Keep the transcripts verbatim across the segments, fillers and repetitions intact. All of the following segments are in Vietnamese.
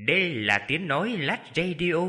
Đây là tiếng nói Lách Radio.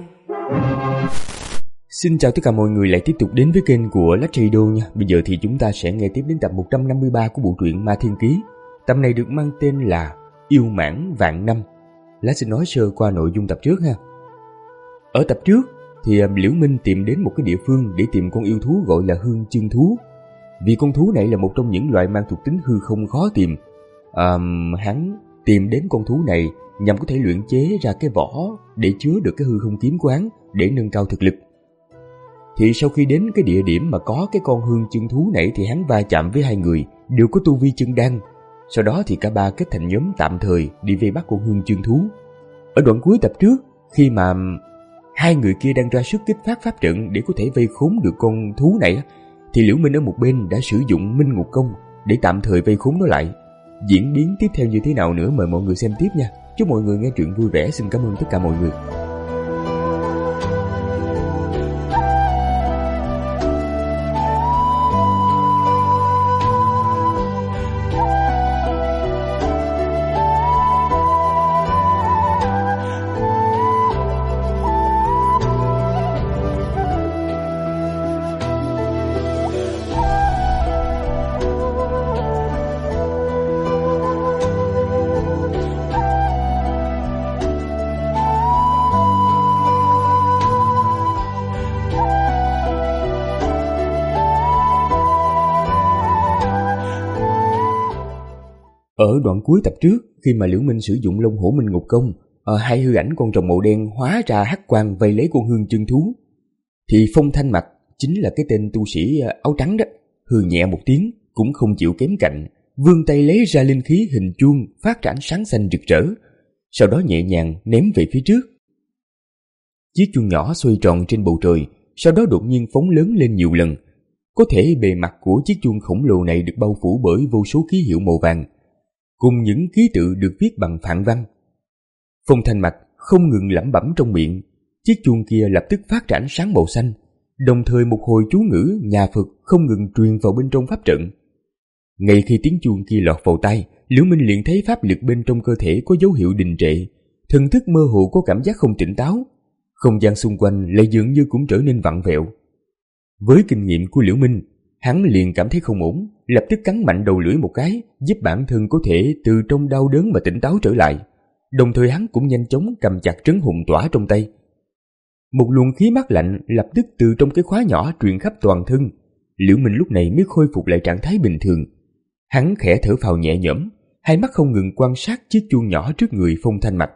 Xin chào tất cả mọi người lại tiếp tục đến với kênh của Lách Radio nha. Bây giờ thì chúng ta sẽ nghe tiếp đến tập một trăm năm mươi ba của bộ truyện Ma Thiên Ký. Tập này được mang tên là Yêu Mãn Vạn Năm. Lách xin nói sơ qua nội dung tập trước ha. Ở tập trước thì Liễu Minh tìm đến một cái địa phương để tìm con yêu thú gọi là Hương Chương Thú. Vì con thú này là một trong những loại mang thuộc tính hư không khó tìm. À, hắn tìm đến con thú này nhằm có thể luyện chế ra cái vỏ để chứa được cái hư không kiếm quán để nâng cao thực lực. Thì sau khi đến cái địa điểm mà có cái con hương chương thú này thì hắn va chạm với hai người đều có tu vi chân đan. Sau đó thì cả ba kết thành nhóm tạm thời đi vây bắt con hương chương thú. Ở đoạn cuối tập trước, khi mà hai người kia đang ra sức kích phát pháp trận để có thể vây khốn được con thú này, thì Liễu Minh ở một bên đã sử dụng Minh Ngục Công để tạm thời vây khốn nó lại. Diễn biến tiếp theo như thế nào nữa mời mọi người xem tiếp nha. Chúc mọi người nghe truyện vui vẻ. Xin cảm ơn tất cả mọi người. Ở đoạn cuối tập trước, khi mà Liễu Minh sử dụng Long Hổ Minh Ngục Công, ở hai hư ảnh con rồng màu đen hóa ra hắc quang vây lấy con hương chương thú, thì Phong Thanh Mặc chính là cái tên tu sĩ áo trắng đó, hừ nhẹ một tiếng cũng không chịu kém cạnh, vươn tay lấy ra linh khí hình chuông phát ra ánh sáng xanh rực rỡ, sau đó nhẹ nhàng ném về phía trước. Chiếc chuông nhỏ xoay tròn trên bầu trời, sau đó đột nhiên phóng lớn lên nhiều lần. Có thể bề mặt của chiếc chuông khổng lồ này được bao phủ bởi vô số ký hiệu màu vàng, cùng những ký tự được viết bằng phạn văn. Phong Thanh Mặc không ngừng lẩm bẩm trong miệng, chiếc chuông kia lập tức phát ra ánh sáng màu xanh, đồng thời một hồi chú ngữ nhà Phật không ngừng truyền vào bên trong pháp trận. Ngay khi tiếng chuông kia lọt vào tai, Liễu Minh liền thấy pháp lực bên trong cơ thể có dấu hiệu đình trệ, thần thức mơ hồ có cảm giác không tỉnh táo, không gian xung quanh lại dường như cũng trở nên vặn vẹo. Với kinh nghiệm của Liễu Minh, hắn liền cảm thấy không ổn, lập tức cắn mạnh đầu lưỡi một cái, giúp bản thân có thể từ trong đau đớn mà tỉnh táo trở lại. Đồng thời hắn cũng nhanh chóng cầm chặt trấn hồn tỏa trong tay. Một luồng khí mát lạnh lập tức từ trong cái khóa nhỏ truyền khắp toàn thân. Liễu Minh lúc này mới khôi phục lại trạng thái bình thường. Hắn khẽ thở phào nhẹ nhõm, hai mắt không ngừng quan sát chiếc chuông nhỏ trước người Phong Thanh Mặc.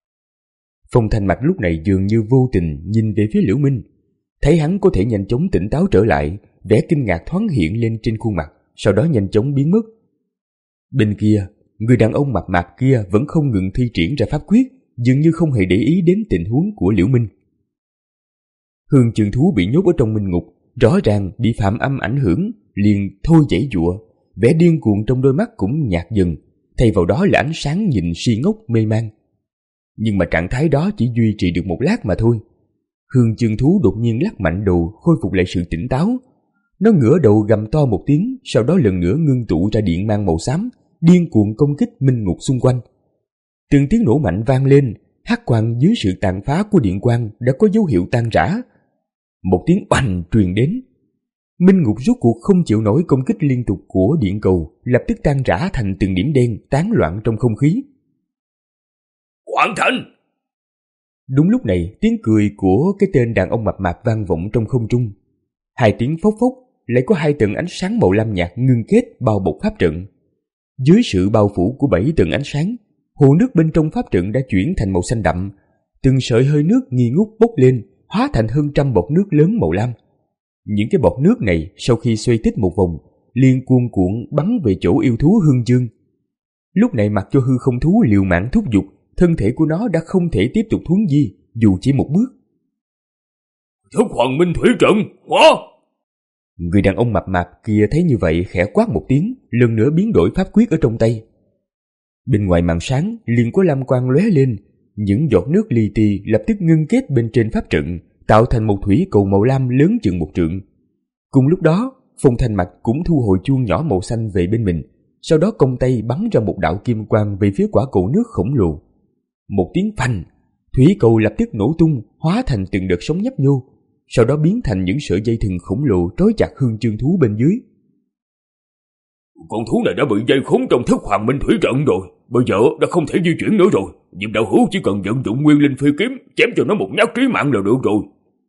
Phong Thanh Mặc lúc này dường như vô tình nhìn về phía Liễu Minh, thấy hắn có thể nhanh chóng tỉnh táo trở lại, vẻ kinh ngạc thoáng hiện lên trên khuôn mặt, sau đó nhanh chóng biến mất. Bên kia, người đàn ông mập mạp kia vẫn không ngừng thi triển ra pháp quyết, dường như không hề để ý đến tình huống của Liễu Minh. Hương chương thú bị nhốt ở trong minh ngục, rõ ràng bị phạm âm ảnh hưởng, liền thôi giãy giụa, vẻ điên cuồng trong đôi mắt cũng nhạt dần, thay vào đó là ánh sáng nhìn si ngốc mê man. Nhưng mà trạng thái đó chỉ duy trì được một lát mà thôi. Hương chương thú đột nhiên lắc mạnh đầu, khôi phục lại sự tỉnh táo. Nó ngửa đầu gầm to một tiếng, sau đó lần nữa ngưng tụ ra điện mang màu xám, điên cuồng công kích minh ngục xung quanh. Từng tiếng nổ mạnh vang lên, hắc quang dưới sự tàn phá của điện quang đã có dấu hiệu tan rã. Một tiếng oanh truyền đến. Minh ngục rốt cuộc không chịu nổi công kích liên tục của điện cầu, lập tức tan rã thành từng điểm đen tán loạn trong không khí. Hoàn thành! Đúng lúc này, tiếng cười của cái tên đàn ông mập mạp vang vọng trong không trung. Hai tiếng phốc phốc, lại có hai tầng ánh sáng màu lam nhạt ngưng kết bao bọc pháp trận. Dưới sự bao phủ của bảy tầng ánh sáng, hồ nước bên trong pháp trận đã chuyển thành màu xanh đậm, từng sợi hơi nước nghi ngút bốc lên, hóa thành hơn trăm bọt nước lớn màu lam. Những cái bọt nước này sau khi xoay tít một vòng, liền cuồn cuộn bắn về chỗ yêu thú Hương Dương. Lúc này mặc cho hư không thú liều mạng thúc giục, thân thể của nó đã không thể tiếp tục thuấn di, dù chỉ một bước. Thức Hoàng Minh Thủy Trận, hóa! Người đàn ông mập mạp kia thấy như vậy khẽ quát một tiếng, lần nữa biến đổi pháp quyết ở trong tay. Bên ngoài màn sáng liền có lam quang lóe lên, những giọt nước li ti lập tức ngưng kết bên trên pháp trận, tạo thành một thủy cầu màu lam lớn chừng một trượng. Cùng lúc đó, Phong Thanh Mặc cũng thu hồi chuông nhỏ màu xanh về bên mình, sau đó cong tay bắn ra một đạo kim quang về phía quả cầu nước khổng lồ. Một tiếng phanh, thủy cầu lập tức nổ tung, hóa thành từng đợt sóng nhấp nhô, sau đó biến thành những sợi dây thừng khổng lồ trói chặt hương chương thú bên dưới. Con thú này đã bị dây khốn trong thức Hoàng Minh Thủy Trận rồi, bây giờ đã không thể di chuyển nữa rồi. Diệp đạo hữu chỉ cần vận dụng nguyên linh phi kiếm chém cho nó một nhát trí mạng là được rồi.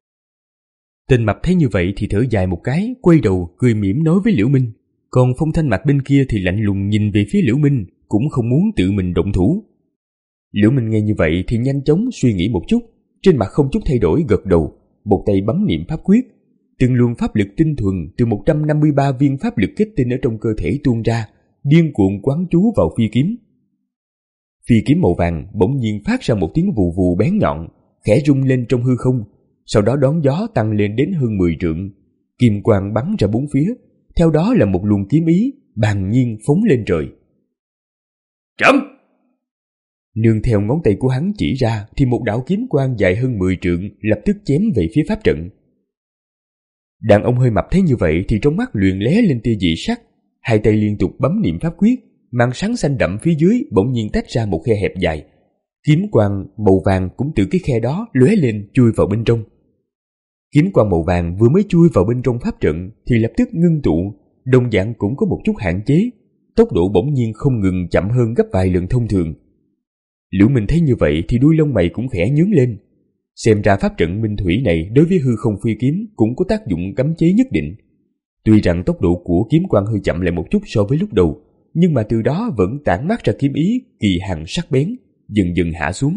Tên mập thấy như vậy thì thở dài một cái, quay đầu cười mỉm nói với Liễu Minh. Còn Phong Thanh Mạc bên kia thì lạnh lùng nhìn về phía Liễu Minh, cũng không muốn tự mình động thủ. Liễu Minh nghe như vậy thì nhanh chóng suy nghĩ một chút, trên mặt không chút thay đổi gật đầu, một tay bấm niệm pháp quyết, từng luồng pháp lực tinh thuần từ một trăm năm mươi ba viên pháp lực kết tinh ở trong cơ thể tuôn ra, điên cuồng quán chú vào phi kiếm. Phi kiếm màu vàng bỗng nhiên phát ra một tiếng vù vù bén nhọn, khẽ rung lên trong hư không, sau đó đón gió tăng lên đến hơn mười trượng, kim quang bắn ra bốn phía, theo đó là một luồng kiếm ý bàng nhiên phóng lên trời. Chấm! Nương theo ngón tay của hắn chỉ ra thì một đạo kiếm quang dài hơn mười trượng lập tức chém về phía pháp trận. Đàn ông hơi mập thấy như vậy thì trong mắt luyện lé lên tia dị sắc, hai tay liên tục bấm niệm pháp quyết, màn sáng xanh đậm phía dưới bỗng nhiên tách ra một khe hẹp dài. Kiếm quang màu vàng cũng từ cái khe đó lóe lên chui vào bên trong. Kiếm quang màu vàng vừa mới chui vào bên trong pháp trận thì lập tức ngưng tụ, đồng dạng cũng có một chút hạn chế, tốc độ bỗng nhiên không ngừng chậm hơn gấp vài lần thông thường. Liễu Minh thấy như vậy thì đuôi lông mày cũng khẽ nhướng lên. Xem ra pháp trận minh thủy này đối với hư không phi kiếm cũng có tác dụng cấm chế nhất định. Tuy rằng tốc độ của kiếm quang hơi chậm lại một chút so với lúc đầu, nhưng mà từ đó vẫn tản mát ra kiếm ý kỳ hàn sắc bén, dần dần hạ xuống.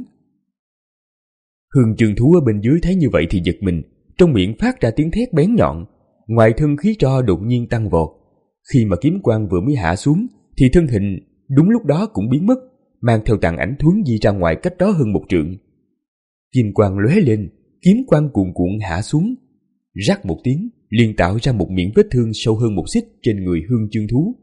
Hương chương thú ở bên dưới thấy như vậy thì giật mình, trong miệng phát ra tiếng thét bén nhọn, ngoài thân khí tro đột nhiên tăng vọt. Khi mà kiếm quang vừa mới hạ xuống thì thân hình đúng lúc đó cũng biến mất, mang theo tàn ảnh thuấn di ra ngoài cách đó hơn một trượng. Kim quang lóe lên, kiếm quang cuồn cuộn hạ xuống, rắc một tiếng liền tạo ra một miệng vết thương sâu hơn một xích trên người hương chương thú.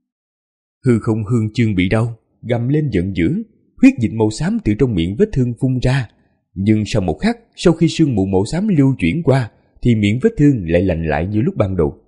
Hư không hương chương bị đau, gầm lên giận dữ, huyết dịch màu xám từ trong miệng vết thương phun ra. Nhưng sau một khắc, sau khi sương mù màu xám lưu chuyển qua, thì miệng vết thương lại lành lại như lúc ban đầu.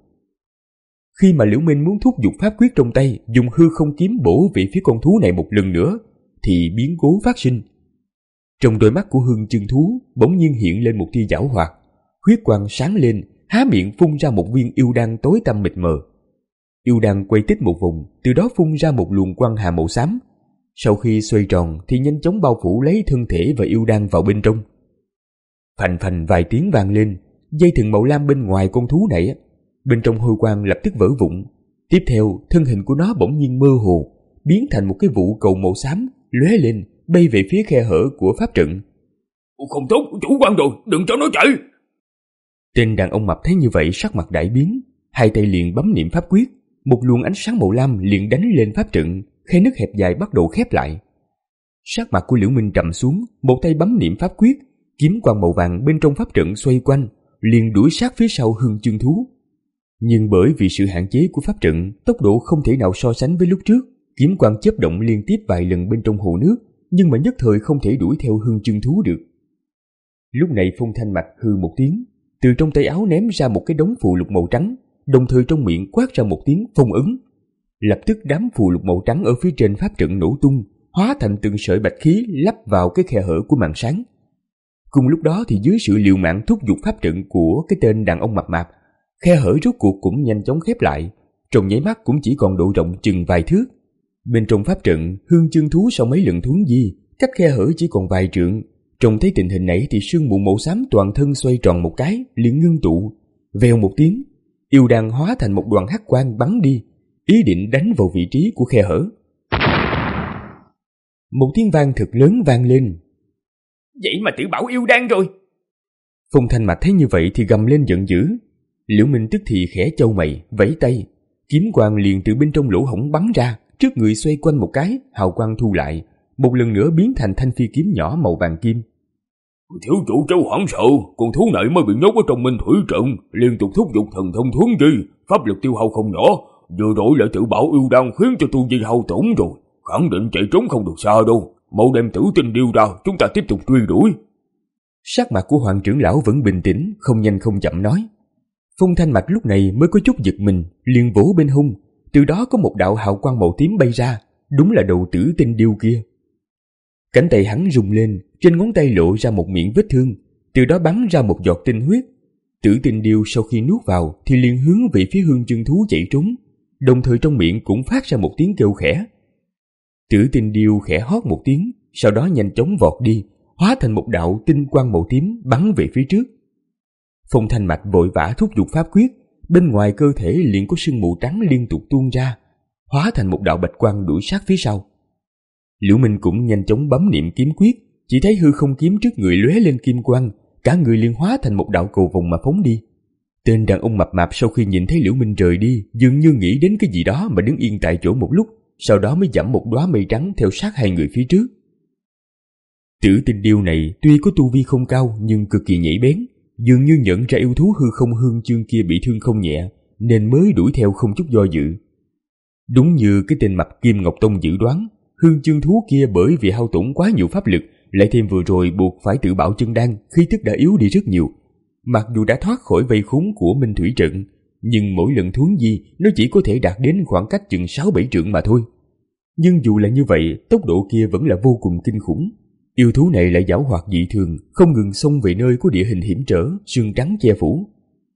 Khi mà Liễu Minh muốn thúc giục pháp quyết trong tay, dùng hư không kiếm bổ về phía con thú này một lần nữa, thì biến cố phát sinh. Trong đôi mắt của hương chương thú bỗng nhiên hiện lên một tia giảo hoạt, huyết quang sáng lên, há miệng phun ra một viên yêu đan tối tăm mịt mờ. Yêu đan quay tít một vòng, từ đó phun ra một luồng quang hà màu xám. Sau khi xoay tròn thì nhanh chóng bao phủ lấy thân thể và yêu đan vào bên trong. Phành phành vài tiếng vang lên, dây thừng màu lam bên ngoài con thú này, bên trong hôi quang lập tức vỡ vụn. Tiếp theo, thân hình của nó bỗng nhiên mơ hồ, biến thành một cái vụ cầu màu xám, lóe lên, bay về phía khe hở của pháp trận. Không tốt, chủ quan rồi, đừng cho nó chạy! Tên đàn ông mập thấy như vậy sắc mặt đại biến, hai tay liền bấm niệm pháp quyết, một luồng ánh sáng màu lam liền đánh lên pháp trận, khe nứt hẹp dài bắt đầu khép lại. Sắc mặt của Liễu Minh trầm xuống, một tay bấm niệm pháp quyết, kiếm quang màu vàng bên trong pháp trận xoay quanh, liền đuổi sát phía sau hương chương thú. Nhưng bởi vì sự hạn chế của pháp trận, tốc độ không thể nào so sánh với lúc trước, kiếm quang chớp động liên tiếp vài lần bên trong hồ nước, nhưng mà nhất thời không thể đuổi theo hương chương thú được. Lúc này Phong Thanh Mạc hừ một tiếng, từ trong tay áo ném ra một cái đống phù lục màu trắng, đồng thời trong miệng quát ra một tiếng phong ấn. Lập tức đám phù lục màu trắng ở phía trên pháp trận nổ tung, hóa thành từng sợi bạch khí lắp vào cái khe hở của màn sáng. Cùng lúc đó thì dưới sự liều mạng thúc giục pháp trận của cái tên đàn ông mập mạp, khe hở rốt cuộc cũng nhanh chóng khép lại, trong nháy mắt cũng chỉ còn độ rộng chừng vài thước. Bên trong pháp trận, hương chương thú sau mấy lần thuấn di, cách khe hở chỉ còn vài trượng. Trông thấy tình hình này thì sương mù màu xám toàn thân xoay tròn một cái, liền ngưng tụ. Vèo một tiếng, yêu đan hóa thành một đoàn hắc quang bắn đi, ý định đánh vào vị trí của khe hở. Một tiếng vang thật lớn vang lên. Vậy mà tự bảo yêu đan rồi! Phong Thanh Mạc thấy như vậy thì gầm lên giận dữ. Liễu Minh tức thì khẽ chau mày, vẫy tay, kiếm quang liền từ bên trong lỗ hổng bắn ra, trước người xoay quanh một cái, hào quang thu lại, một lần nữa biến thành thanh phi kiếm nhỏ màu vàng kim. Thiếu chủ cháu hoảng sợ, con thú này mới bị nhốt ở trong minh thủy trận, liên tục thúc giục thần thông thuấn di, pháp lực tiêu hao không nhỏ, vừa rồi lại tự bảo yêu đan khiến cho tu vi hao tổn rồi, khẳng định chạy trốn không được xa đâu, mau đem tử tinh điêu ra, chúng ta tiếp tục truy đuổi. Sắc mặt của Hoàng trưởng lão vẫn bình tĩnh, không nhanh không chậm nói. Phong Thanh Mạc lúc này mới có chút giật mình, liền vỗ bên hông, từ đó có một đạo hào quang màu tím bay ra, đúng là đầu tử tinh điêu kia. Cánh tay hắn rung lên, trên ngón tay lộ ra một miệng vết thương, từ đó bắn ra một giọt tinh huyết. Tử Tinh Điêu sau khi nuốt vào thì liền hướng về phía Hương Chân Thú chạy trốn, đồng thời trong miệng cũng phát ra một tiếng kêu khẽ. Tử Tinh Điêu khẽ hót một tiếng, sau đó nhanh chóng vọt đi, hóa thành một đạo tinh quang màu tím bắn về phía trước. Phong Thanh Mạch vội vã thúc giục pháp quyết, bên ngoài cơ thể liền có sương mù trắng liên tục tuôn ra, hóa thành một đạo bạch quang đuổi sát phía sau. Liễu Minh cũng nhanh chóng bấm niệm kiếm quyết, chỉ thấy hư không kiếm trước người lóe lên kim quang, cả người liền hóa thành một đạo cầu vồng mà phóng đi. Tên đàn ông mập mạp sau khi nhìn thấy Liễu Minh rời đi, dường như nghĩ đến cái gì đó mà đứng yên tại chỗ một lúc, sau đó mới giẫm một đóa mây trắng theo sát hai người phía trước. Tử Tinh Điêu này tuy có tu vi không cao nhưng cực kỳ nhạy bén, dường như nhận ra yêu thú hư không Hương Chương kia bị thương không nhẹ, nên mới đuổi theo không chút do dự. Đúng như cái tên mập Kim Ngọc Tông dự đoán, Hương Chương thú kia bởi vì hao tổn quá nhiều pháp lực, lại thêm vừa rồi buộc phải tự bạo chân đan, khí tức đã yếu đi rất nhiều. Mặc dù đã thoát khỏi vây khốn của Minh Thủy trận, nhưng mỗi lần thuấn di nó chỉ có thể đạt đến khoảng cách chừng sáu bảy trượng mà thôi. Nhưng dù là như vậy, tốc độ kia vẫn là vô cùng kinh khủng. Yêu thú này lại giảo hoạt dị thường, không ngừng xông về nơi có địa hình hiểm trở, sương trắng che phủ.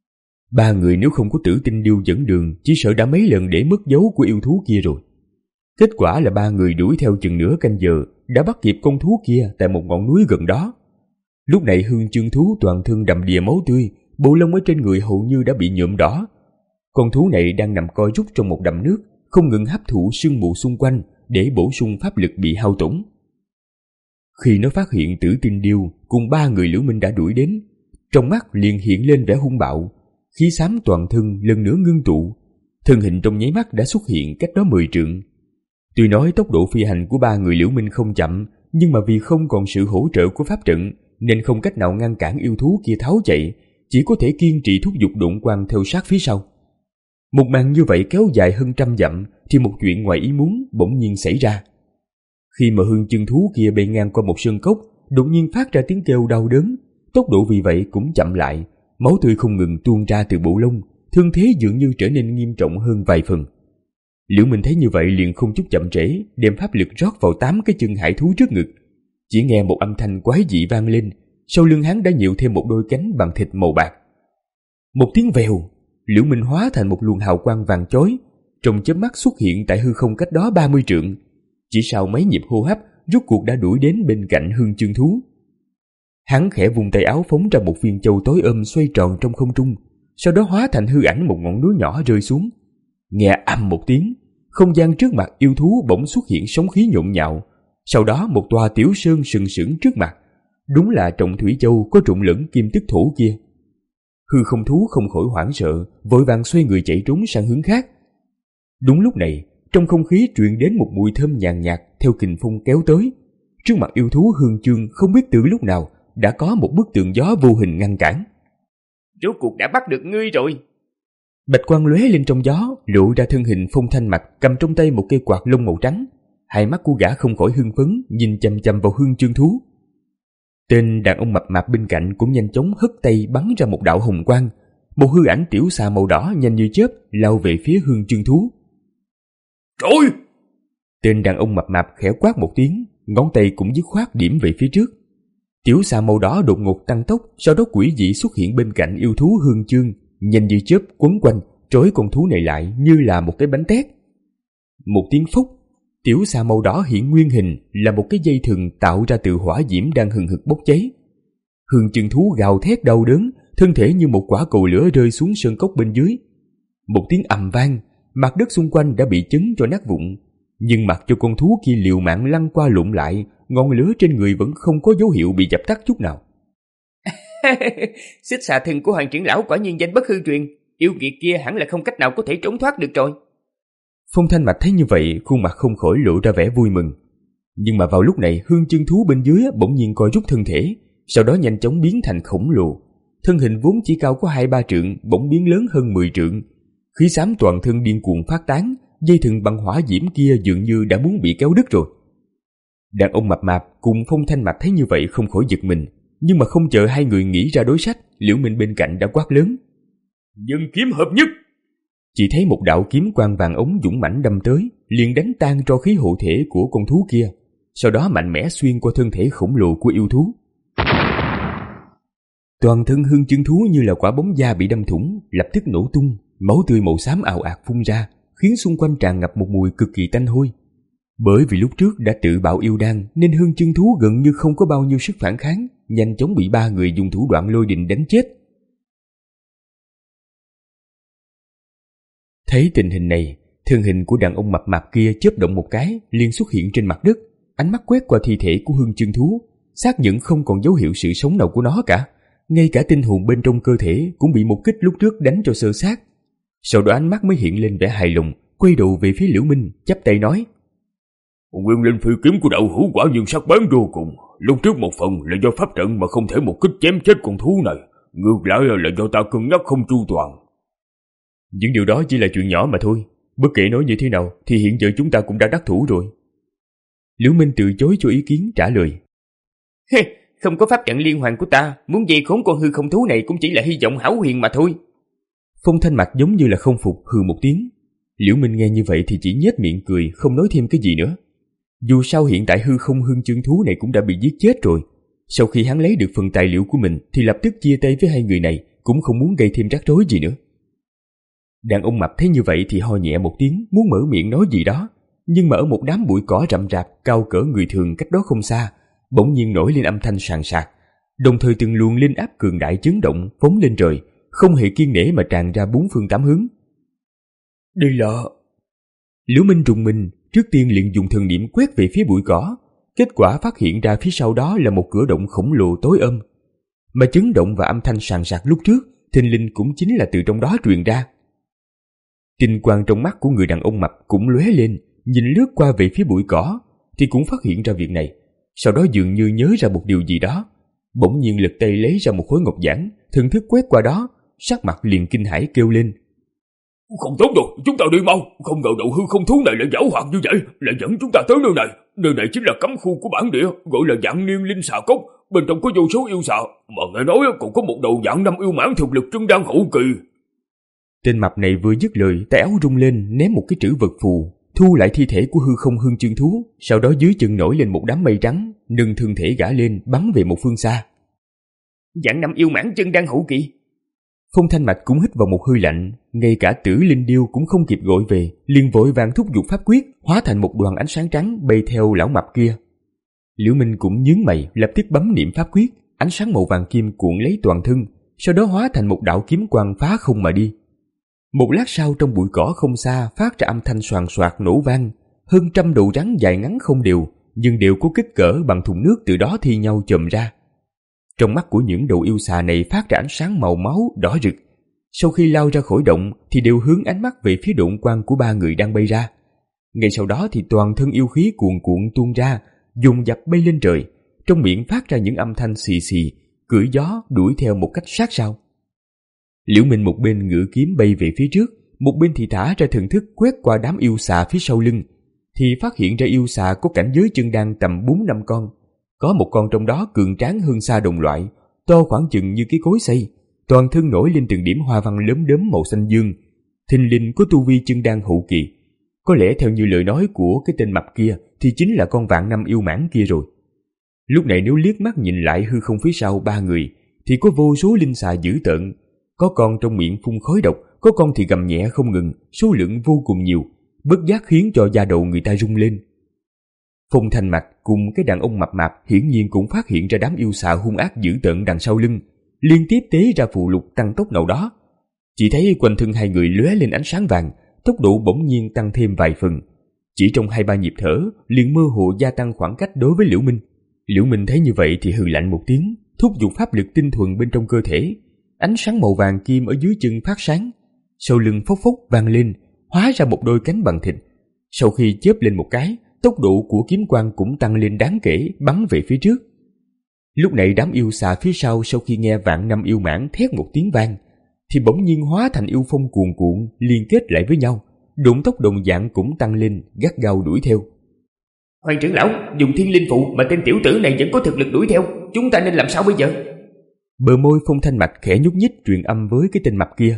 Ba người nếu không có Tử Tinh Điêu dẫn đường, chỉ sợ đã mấy lần để mất dấu của yêu thú kia rồi. Kết quả là ba người đuổi theo chừng nửa canh giờ, đã bắt kịp con thú kia tại một ngọn núi gần đó. Lúc này Hương Chương thú toàn thân đầm đìa máu tươi, bộ lông ở trên người hầu như đã bị nhuộm đỏ. Con thú này đang nằm co rút trong một đầm nước, không ngừng hấp thụ sương mù xung quanh để bổ sung pháp lực bị hao tổn. Khi nó phát hiện Tử Tinh Điêu cùng ba người Liễu Minh đã đuổi đến, trong mắt liền hiện lên vẻ hung bạo, khí xám toàn thân lần nữa ngưng tụ, thân hình trong nháy mắt đã xuất hiện cách đó mười trượng. Tuy nói tốc độ phi hành của ba người Liễu Minh không chậm, nhưng mà vì không còn sự hỗ trợ của pháp trận nên không cách nào ngăn cản yêu thú kia tháo chạy, chỉ có thể kiên trì thúc giục độn quang theo sát phía sau. Một màn như vậy kéo dài hơn trăm dặm thì một chuyện ngoài ý muốn bỗng nhiên xảy ra. Khi mà Hương Chân thú kia bay ngang qua một sơn cốc, đột nhiên phát ra tiếng kêu đau đớn, tốc độ vì vậy cũng chậm lại, máu tươi không ngừng tuôn ra từ bộ lông, thương thế dường như trở nên nghiêm trọng hơn vài phần. Liễu Minh thấy như vậy liền không chút chậm trễ, đem pháp lực rót vào tám cái chân hải thú trước ngực. Chỉ nghe một âm thanh quái dị vang lên, sau lưng hắn đã nhiều thêm một đôi cánh bằng thịt màu bạc. Một tiếng vèo, Liễu Minh hóa thành một luồng hào quang vàng chói, trong chớp mắt xuất hiện tại hư không cách đó ba mươi trượng. Chỉ sau mấy nhịp hô hấp, rốt cuộc đã đuổi đến bên cạnh Hương Chương thú. Hắn khẽ vùng tay áo phóng ra một viên châu tối ôm xoay tròn trong không trung, sau đó hóa thành hư ảnh một ngọn núi nhỏ rơi xuống. Nghe ầm một tiếng, không gian trước mặt yêu thú bỗng xuất hiện sóng khí nhộn nhạo, sau đó một tòa tiểu sơn sừng sững trước mặt, đúng là Trọng Thủy Châu có trộn lẫn kim tức thổ kia. Hư không thú không khỏi hoảng sợ, vội vàng xoay người chạy trốn sang hướng khác. Đúng lúc này, trong không khí truyền đến một mùi thơm nhàn nhạt theo kình phong kéo tới. Trước mặt yêu thú Hương Chương không biết từ lúc nào đã có một bức tường gió vô hình ngăn cản. Rốt cuộc đã bắt được ngươi rồi. Bạch quang lóe lên trong gió, lộ ra thân hình Phong Thanh Mạch cầm trong tay một cây quạt lông màu trắng. Hai mắt của gã không khỏi hưng phấn, nhìn chằm chằm vào Hương Chương thú. Tên đàn ông mập mạp bên cạnh cũng nhanh chóng hất tay bắn ra một đạo hồng quang, một hư ảnh tiểu xà màu đỏ nhanh như chớp lao về phía Hương Chương thú. Trời! Tên đàn ông mập mạp khẽ quát một tiếng, ngón tay cũng dứt khoát điểm về phía trước. Tiểu xà màu đỏ đột ngột tăng tốc, sau đó quỷ dị xuất hiện bên cạnh yêu thú Hương Chương, nhanh như chớp quấn quanh, trói con thú này lại như là một cái bánh tét. Một tiếng phốc, tiểu xà màu đỏ hiện nguyên hình là một cái dây thừng tạo ra từ hỏa diễm đang hừng hực bốc cháy. Hương Chương thú gào thét đau đớn, thân thể như một quả cầu lửa rơi xuống sơn cốc bên dưới. Một tiếng ầm vang, mặt đất xung quanh đã bị chấn cho nát vụn, nhưng mặc cho con thú kia liều mạng lăn qua lộn lại, ngọn lửa trên người vẫn không có dấu hiệu bị dập tắt chút nào. Xích xà thần của Hoàng trưởng lão quả nhiên danh bất hư truyền, yêu nghiệt kia hẳn là không cách nào có thể trốn thoát được rồi. Phong Thanh Mạch thấy như vậy, khuôn mặt không khỏi lộ ra vẻ vui mừng. Nhưng mà vào lúc này, Hương Chương thú bên dưới bỗng nhiên co rút thân thể, sau đó nhanh chóng biến thành khổng lồ. Thân hình vốn chỉ cao có hai ba trượng, bỗng biến lớn hơn mười trượng. Khí xám toàn thân điên cuồng phát tán, dây thừng bằng hỏa diễm kia dường như đã muốn bị kéo đứt rồi. Đàn ông mập mạp cùng Phong Thanh Mạch thấy như vậy không khỏi giật mình, nhưng mà không chờ hai người nghĩ ra đối sách, Liễu Minh bên cạnh đã quát lớn: "Dân kiếm hợp nhất!" Chỉ thấy một đạo kiếm quang vàng ống dũng mãnh đâm tới, liền đánh tan tro khí hộ thể của con thú kia. sau đó mạnh mẽ xuyên qua thân thể khổng lồ của yêu thú. Toàn thân hương chân thú như là quả bóng da bị đâm thủng, lập tức nổ tung, máu tươi màu xám ào ạt phun ra, khiến xung quanh tràn ngập một mùi cực kỳ tanh hôi. Bởi vì lúc trước đã tự bạo yêu đan nên hương chân thú gần như không có bao nhiêu sức phản kháng, nhanh chóng bị ba người dùng thủ đoạn lôi đình đánh chết. Thấy tình hình này, thân hình của đàn ông mập mạp kia chớp động một cái, liền xuất hiện trên mặt đất, ánh mắt quét qua thi thể của hương chân thú, xác nhận không còn dấu hiệu sự sống nào của nó cả. Ngay cả tinh hồn bên trong cơ thể cũng bị một kích lúc trước đánh cho sơ xác. Sau đó ánh mắt mới hiện lên vẻ hài lòng, quay đầu về phía Liễu Minh, chắp tay nói: Nguyên linh phi kiếm của đạo hữu quả nhiên sắc bén vô cùng. Lúc trước một phần là do pháp trận mà không thể một kích chém chết con thú này, ngược lại là do ta cân nhắc không chu toàn. Những điều đó chỉ là chuyện nhỏ mà thôi, bất kể nói như thế nào thì hiện giờ chúng ta cũng đã đắc thủ rồi. Liễu Minh từ chối cho ý kiến, trả lời: Không có pháp trận liên hoàn của ta, muốn vây khốn con hư không thú này cũng chỉ là hy vọng hão huyền mà thôi. Phong Thanh Mặc giống như là không phục, hừ một tiếng. Liễu Minh nghe như vậy thì chỉ nhếch miệng cười, không nói thêm cái gì nữa. Dù sao hiện tại hư không hương chân thú này cũng đã bị giết chết rồi. Sau khi hắn lấy được phần tài liệu của mình thì lập tức chia tay với hai người này, cũng không muốn gây thêm rắc rối gì nữa. Đàn ông mập thấy như vậy thì ho nhẹ một tiếng, muốn mở miệng nói gì đó, nhưng mà ở một đám bụi cỏ rậm rạp cao cỡ người thường cách đó không xa, bỗng nhiên nổi lên âm thanh sàn sạc, đồng thời từng luồng linh áp cường đại chấn động phóng lên trời, không hề kiêng nể mà tràn ra bốn phương tám hướng. Đây là... Liễu Minh rùng mình, trước tiên liền dùng thần niệm quét về phía bụi cỏ, kết quả phát hiện ra phía sau đó là một cửa động khổng lồ tối âm, mà chấn động và âm thanh sàn sạc lúc trước thình lình cũng chính là từ trong đó truyền ra. Tinh quang trong mắt của người đàn ông mập cũng lóe lên, nhìn lướt qua về phía bụi cỏ thì cũng phát hiện ra việc này, sau đó dường như nhớ ra một điều gì đó, bỗng nhiên lật tay lấy ra một khối ngọc giản, thần thức quét qua đó, sắc mặt liền kinh hãi kêu lên: Không tốt rồi, chúng ta đi mau, không ngờ đầu hư không thú này lại giảo hoạt như vậy, lại dẫn chúng ta tới nơi này. Nơi này chính là cấm khu của bản địa, gọi là Vạn Niên Linh Xà Cốc, bên trong có vô số yêu xà, mà nghe nói còn có một đầu vạn năm yêu mãn thực lực trung đan hậu kỳ. Tên mập này vừa dứt lời, tay áo rung lên ném một cái trữ vật phù, thu lại thi thể của hư không hương chân thú, sau đó dưới chân nổi lên một đám mây trắng, nâng thân thể gã lên bắn về một phương xa. Vạn năm yêu mãn chân đan hậu kỳ. Phong Thanh Mạch cũng hít vào một hơi lạnh, ngay cả Tử Linh Điêu cũng không kịp gọi về, liền vội vàng thúc giục pháp quyết, hóa thành một đoàn ánh sáng trắng bay theo lão mập kia. Liễu Minh cũng nhướng mày, lập tức bấm niệm pháp quyết, ánh sáng màu vàng kim cuộn lấy toàn thân, sau đó hóa thành một đạo kiếm quang phá không mà đi. Một lát sau, trong bụi cỏ không xa phát ra âm thanh xoàn xoạc nổ vang, hơn trăm đầu rắn dài ngắn không đều, nhưng đều có kích cỡ bằng thùng nước từ đó thi nhau chồm ra. Trong mắt của những đầu yêu xà này phát ra ánh sáng màu máu đỏ rực. Sau khi lao ra khỏi động thì đều hướng ánh mắt về phía độn quang của ba người đang bay ra. Ngay sau đó thì toàn thân yêu khí cuồn cuộn tuôn ra, dồn dập bay lên trời, trong miệng phát ra những âm thanh xì xì, cưỡi gió đuổi theo một cách sát sao. Liễu Minh một bên ngự kiếm bay về phía trước, một bên thì thả ra thần thức quét qua đám yêu xà phía sau lưng, thì phát hiện ra yêu xà có cảnh giới chân đan tầm bốn năm con. Có một con trong đó cường tráng hơn xa đồng loại, to khoảng chừng như cái cối xay, toàn thân nổi lên từng điểm hoa văn lốm đốm màu xanh dương, thình lình có tu vi chân đan hậu kỳ. Có lẽ theo như lời nói của cái tên mập kia thì chính là con vạn năm yêu mãn kia rồi. Lúc này nếu liếc mắt nhìn lại hư không phía sau ba người thì có vô số linh xà dữ tợn, có con trong miệng phun khói độc, có con thì gầm nhẹ không ngừng, số lượng vô cùng nhiều, bất giác khiến cho da đầu người ta rung lên. Phong Thanh Mạch cùng cái đàn ông mập mạp hiển nhiên cũng phát hiện ra đám yêu xà hung ác dữ tợn đằng sau lưng, liên tiếp tế ra phù lục tăng tốc nào đó. Chỉ thấy quanh thân hai người lóe lên ánh sáng vàng, tốc độ bỗng nhiên tăng thêm vài phần. Chỉ trong hai ba nhịp thở, liền mơ hồ gia tăng khoảng cách đối với Liễu Minh. Liễu Minh thấy như vậy thì hừ lạnh một tiếng, thúc giục pháp lực tinh thuần bên trong cơ thể. Ánh sáng màu vàng kim ở dưới chân phát sáng, sau lưng phốc phốc vang lên, hóa ra một đôi cánh bằng thịt. Sau khi chớp lên một cái, tốc độ của kiếm quang cũng tăng lên đáng kể, bắn về phía trước. Lúc này đám yêu xà phía sau sau khi nghe vạn năm yêu mãn thét một tiếng vang, thì bỗng nhiên hóa thành yêu phong cuồn cuộn liên kết lại với nhau, độn tốc đồng dạng cũng tăng lên, gắt gao đuổi theo. Hoàng trưởng lão, dùng thiên linh phụ mà tên tiểu tử này vẫn có thực lực đuổi theo, chúng ta nên làm sao bây giờ? Bờ môi Phong Thanh Mạch khẽ nhúc nhích truyền âm với cái tên mập kia.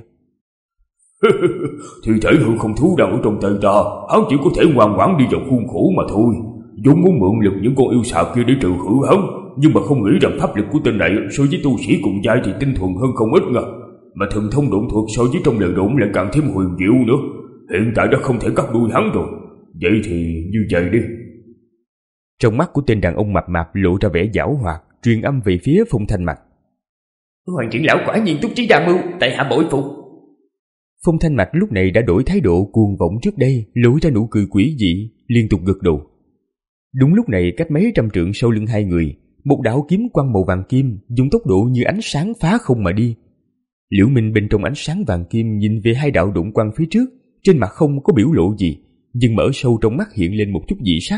Thì thể hư không thú đang ở trong tay ta, hắn chỉ có thể ngoan ngoãn đi vào khuôn khổ mà thôi. vốn muốn mượn lực những con yêu xà kia để trừ khử hắn, nhưng mà không nghĩ rằng pháp lực của tên này so với tu sĩ cùng giai thì tinh thuần hơn không ít ngờ. Mà thần thông độn thuật so với trong lời đồn lại càng thêm huyền diệu nữa. Hiện tại đã không thể cắt đuôi hắn rồi. Vậy thì như vậy đi. Trong mắt của tên đàn ông mập mạp lộ ra vẻ giảo hoạt, truyền âm về phía Phong Thanh Mặc. Hoàng trưởng lão quả nhiên túc trí đa mưu, tại hạ bội phục. Phong Thanh Mặc lúc này đã đổi thái độ cuồng vọng trước đây, lối ra nụ cười quỷ dị, liên tục gật đầu. Đúng lúc này, cách mấy trăm trượng sau lưng hai người, một đạo kiếm quang màu vàng kim dùng tốc độ như ánh sáng phá không mà đi. Liễu Minh bên trong ánh sáng vàng kim nhìn về hai đạo đụng quang phía trước, trên mặt không có biểu lộ gì, nhưng mở sâu trong mắt hiện lên một chút dị sắc.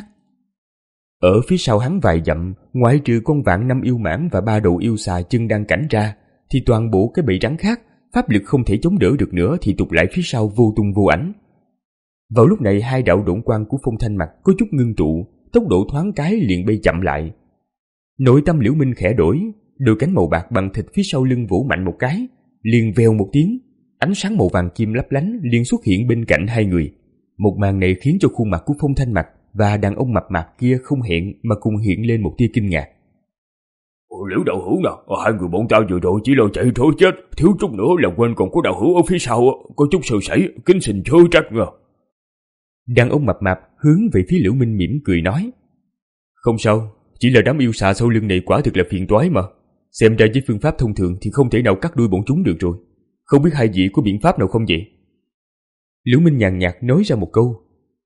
Ở phía sau hắn vài dặm, ngoại trừ con vạn năm yêu mãng và ba đầu yêu xà chân đang cảnh ra, thì toàn bộ cái bầy rắn khác, pháp lực không thể chống đỡ được nữa thì tụt lại phía sau vô tung vô ảnh. Vào lúc này, hai đạo độn quang của Phong Thanh Mặc có chút ngưng tụ, tốc độ thoáng cái liền bay chậm lại. Nội tâm Liễu Minh khẽ đổi, đôi cánh màu bạc bằng thịt phía sau lưng vỗ mạnh một cái, liền vèo một tiếng, ánh sáng màu vàng kim lấp lánh liền xuất hiện bên cạnh hai người. Một màn này khiến cho khuôn mặt của Phong Thanh Mặc và đàn ông mập mạp kia không hẹn mà cùng hiện lên một tia kinh ngạc. Liễu đạo hữu nào, hai người bọn ta vừa rồi chỉ lo chạy trối chết, thiếu chút nữa là quên còn có đạo hữu ở phía sau, có chút sơ sẩy, kính xin chớ trách ngờ. Đàn ông mập mạp hướng về phía Liễu Minh mỉm cười nói. Không sao, chỉ là đám yêu xà sau lưng này quả thực là phiền toái mà. Xem ra với phương pháp thông thường thì không thể nào cắt đuôi bọn chúng được rồi. Không biết hai vị có biện pháp nào không vậy? Liễu Minh nhàn nhạt nói ra một câu.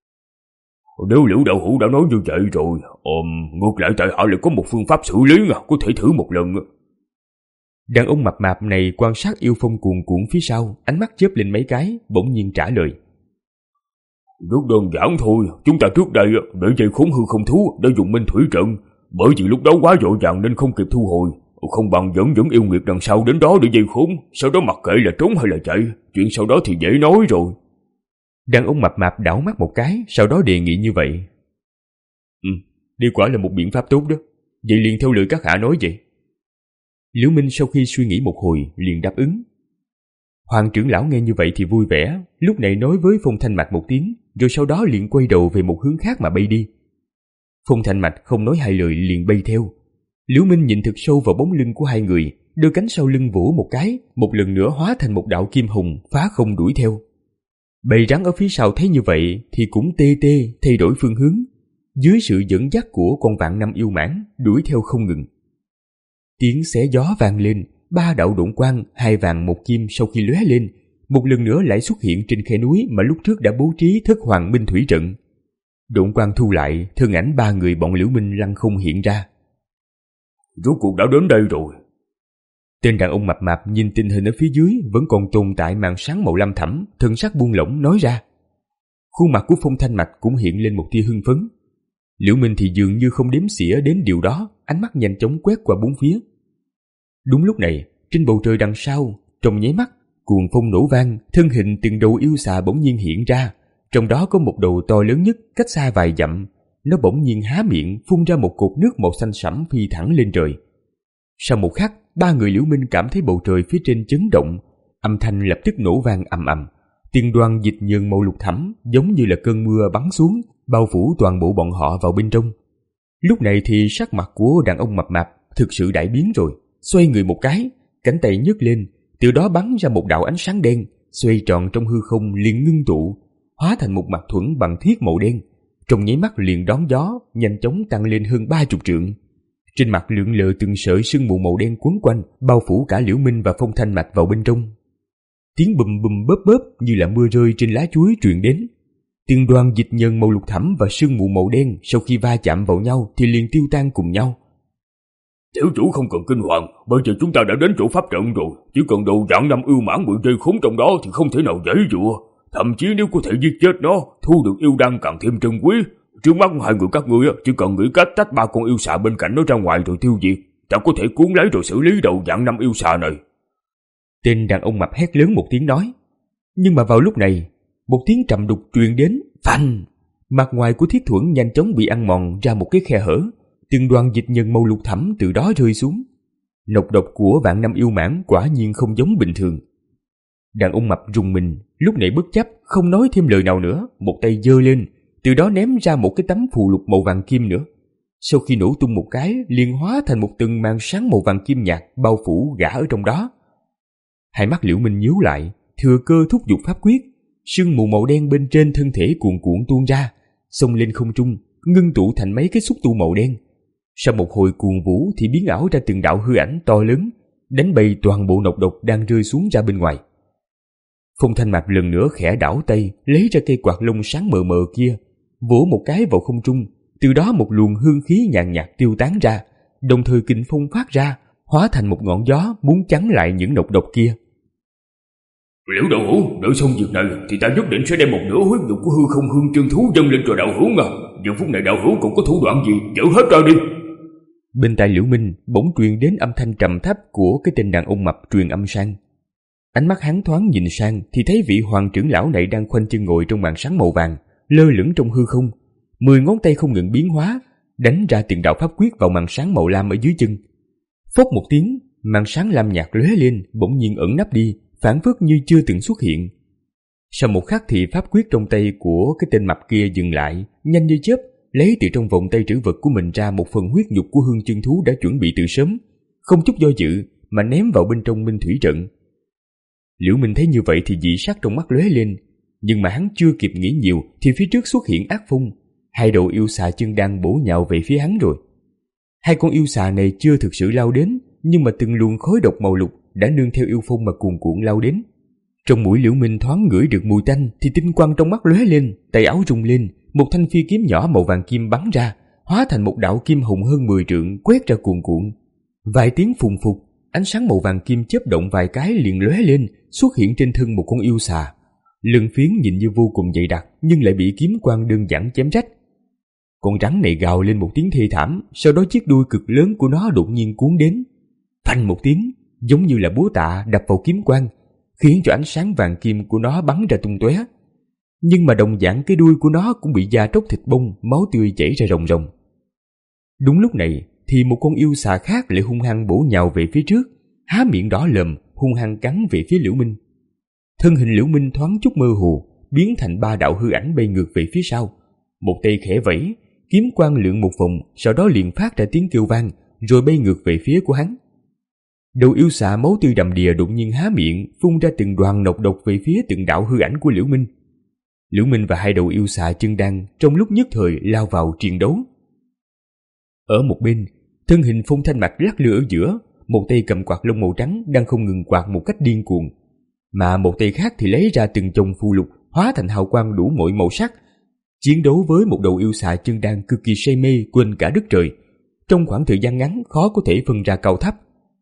Nếu Liễu đạo hữu đã nói như vậy rồi, ôm ngược lại tại hạ lại có một phương pháp xử lý à, có thể thử một lần. Đàn ông mập mạp này quan sát yêu phong cuồn cuộn phía sau, ánh mắt chớp lên mấy cái, bỗng nhiên trả lời. Rất đơn giản thôi, chúng ta trước đây để dây khốn hư không thú để dùng minh thủy trận, bởi vì lúc đó quá vội vàng nên không kịp thu hồi, không bằng dẫn dẫn yêu nghiệt đằng sau đến đó để dây khốn, sau đó mặc kệ là trốn hay là chạy, chuyện sau đó thì dễ nói rồi. Đàn ông mập mạp đảo mắt một cái, sau đó đề nghị như vậy. Ừ, đây quả là một biện pháp tốt đó, vậy liền theo lời các hạ nói vậy. Liễu Minh sau khi suy nghĩ một hồi liền đáp ứng. Hoàng trưởng lão nghe như vậy thì vui vẻ, lúc này nói với Phong Thanh Mạch một tiếng, rồi sau đó liền quay đầu về một hướng khác mà bay đi. Phong Thanh Mạch không nói hai lời liền bay theo. Liễu Minh nhìn thật sâu vào bóng lưng của hai người, đưa cánh sau lưng vỗ một cái, một lần nữa hóa thành một đạo kim hồng phá không đuổi theo. Bầy rắn ở phía sau thấy như vậy thì cũng tê tê thay đổi phương hướng, dưới sự dẫn dắt của con vạn năm yêu mãng đuổi theo không ngừng. Tiếng xé gió vang lên, ba đạo độn quang hai vàng một kim sau khi lóe lên, một lần nữa lại xuất hiện trên khe núi mà lúc trước đã bố trí thất hoàng minh thủy trận. Độn quang thu lại, thân ảnh ba người bọn Liễu Minh lăng không hiện ra. Rốt cuộc đã đến đây rồi. Tên đàn ông mập mạp nhìn tình hình ở phía dưới vẫn còn tồn tại màn sáng màu lam thẳm, thân sắc buông lỏng nói ra. Khuôn mặt của Phong Thanh Mạch cũng hiện lên một tia hưng phấn. Liễu Minh thì dường như không đếm xỉa đến điều đó, ánh mắt nhanh chóng quét qua bốn phía. Đúng lúc này, trên bầu trời đằng sau, trong nháy mắt, cuồng phong nổ vang, thân hình từng đầu yêu xà bỗng nhiên hiện ra, trong đó có một đầu to lớn nhất cách xa vài dặm, nó bỗng nhiên há miệng phun ra một cột nước màu xanh sẫm phi thẳng lên trời. Sau một khắc, ba người Liễu Minh cảm thấy bầu trời phía trên chấn động, âm thanh lập tức nổ vang ầm ầm, tiên đoan dịch nhờn màu lục thẫm giống như là cơn mưa bắn xuống, bao phủ toàn bộ bọn họ vào bên trong. Lúc này thì sắc mặt của đàn ông mập mạp thực sự đại biến rồi, xoay người một cái, cánh tay nhấc lên, từ đó bắn ra một đạo ánh sáng đen, xoay tròn trong hư không liền ngưng tụ, hóa thành một mặt thuẫn bằng thiết màu đen, trong nháy mắt liền đón gió, nhanh chóng tăng lên hơn ba chục trượng. Trên mặt lượn lờ từng sợi sương mù màu đen quấn quanh, bao phủ cả Liễu Minh và Phong Thanh Mạch vào bên trong. Tiếng bùm bùm bóp bóp như là mưa rơi trên lá chuối truyền đến. Từng đoàn dịch nhờn màu lục thẫm và sương mù màu đen sau khi va chạm vào nhau thì liền tiêu tan cùng nhau. Tiểu chủ không cần kinh hoàng, bây giờ chúng ta đã đến chỗ pháp trận rồi, chỉ cần đầu vạn năm yêu mãng bị dây khốn trong đó thì không thể nào dễ dụa. Thậm chí nếu có thể giết chết nó, thu được yêu đan càng thêm trân quý. Trước mắt hai người các ngươi chỉ cần nghĩ cách tách ba con yêu xà bên cạnh nó ra ngoài rồi tiêu diệt, ta có thể cuốn lấy rồi xử lý đầu vạn năm yêu xà này. Tên đàn ông mập hét lớn một tiếng nói. Nhưng mà vào lúc này, một tiếng trầm đục truyền đến, phanh! Mặt ngoài của thiết thuẫn nhanh chóng bị ăn mòn ra một cái khe hở, từng đoàn dịch nhờn màu lục thẫm từ đó rơi xuống. Nọc độc của vạn năm yêu mãng quả nhiên không giống bình thường. Đàn ông mập rùng mình, lúc này bất chấp không nói thêm lời nào nữa, một tay giơ lên, từ đó ném ra một cái tấm phù lục màu vàng kim nữa. Sau khi nổ tung một cái, liền hóa thành một từng màn sáng màu vàng kim nhạt bao phủ gã ở trong đó. Hai mắt Liễu Minh nhíu lại, thừa cơ thúc giục pháp quyết, sương mù màu đen bên trên thân thể cuồn cuộn tuôn ra, xông lên không trung, ngưng tụ thành mấy cái xúc tu màu đen. Sau một hồi cuồng vũ thì biến ảo ra từng đạo hư ảnh to lớn, đánh bay toàn bộ nọc độc đang rơi xuống ra bên ngoài. Phong Thanh Mạc lần nữa khẽ đảo tay, lấy ra cây quạt lông sáng mờ mờ kia, vỗ một cái vào không trung, từ đó một luồng hương khí nhàn nhạt tiêu tán ra, đồng thời kình phong phát ra, hóa thành một ngọn gió muốn chắn lại những nọc độc kia. Liễu đạo hữu, đợi xong việc này thì ta nhất định sẽ đem một nửa huyết nhục của hư không hương chân thú dâng lên cho đạo hữu ngà. Giờ phút này đạo hữu còn có thủ đoạn gì, dỡ hết ra đi. Bên tai Liễu Minh bỗng truyền đến âm thanh trầm thấp của cái tên đàn ông mập truyền âm sang. Ánh mắt hắn thoáng nhìn sang thì thấy vị hoàng trưởng lão này đang khoanh chân ngồi trong màn sáng màu vàng, lơ lửng trong hư không, mười ngón tay không ngừng biến hóa, đánh ra từng đạo pháp quyết vào màn sáng màu lam ở dưới chân. Phốc một tiếng, màn sáng lam nhạt lóe lên, bỗng nhiên ẩn nấp đi, phảng phất như chưa từng xuất hiện. Sau một khắc thì pháp quyết trong tay của cái tên mập kia dừng lại, nhanh như chớp, lấy từ trong vòng tay trữ vật của mình ra một phần huyết nhục của hương chân thú đã chuẩn bị từ sớm, không chút do dự mà ném vào bên trong minh thủy trận. Liễu Minh thấy như vậy thì dị sắc trong mắt lóe lên, nhưng mà hắn chưa kịp nghĩ nhiều thì phía trước xuất hiện ác phong, hai đầu yêu xà chân đang bổ nhào về phía hắn rồi. Hai con yêu xà này chưa thực sự lao đến, nhưng mà từng luồng khói độc màu lục đã nương theo yêu phong mà cuồn cuộn lao đến. Trong mũi Liễu Minh thoáng ngửi được mùi tanh thì tinh quang trong mắt lóe lên, tay áo rung lên, một thanh phi kiếm nhỏ màu vàng kim bắn ra, hóa thành một đạo kim hùng hơn mười trượng quét ra cuồn cuộn. Vài tiếng phùng phục, ánh sáng màu vàng kim chớp động vài cái liền lóe lên, xuất hiện trên thân một con yêu xà. Lân phiến nhìn như vô cùng dày đặc nhưng lại bị kiếm quang đơn giản chém rách. Con rắn này gào lên một tiếng thê thảm, sau đó chiếc đuôi cực lớn của nó đột nhiên cuốn đến. Phanh một tiếng, giống như là búa tạ đập vào kiếm quang, khiến cho ánh sáng vàng kim của nó bắn ra tung tóe. Nhưng mà đồng dạng cái đuôi của nó cũng bị da tróc thịt bong, máu tươi chảy ra ròng ròng. Đúng lúc này thì một con yêu xà khác lại hung hăng bổ nhào về phía trước, há miệng đỏ lờm, hung hăng cắn về phía Liễu Minh. Thân hình Liễu Minh thoáng chút mơ hồ, biến thành ba đạo hư ảnh bay ngược về phía sau. Một tay khẽ vẫy, kiếm quang lượn một vòng, sau đó liền phát ra tiếng kêu vang, rồi bay ngược về phía của hắn. Đầu yêu xà máu tươi đầm đìa đột nhiên há miệng, phun ra từng đoàn nọc độc về phía từng đạo hư ảnh của Liễu Minh. Liễu Minh và hai đầu yêu xà chân đan trong lúc nhất thời lao vào chiến đấu. Ở một bên, thân hình Phong Thanh Mạc lắc lư ở giữa, một tay cầm quạt lông màu trắng đang không ngừng quạt một cách điên cuồng, mà một tay khác thì lấy ra từng chồng phù lục hóa thành hào quang đủ mọi màu sắc, chiến đấu với một đầu yêu xà chân đan cực kỳ say mê quên cả đất trời. Trong khoảng thời gian ngắn khó có thể phân ra cao thấp.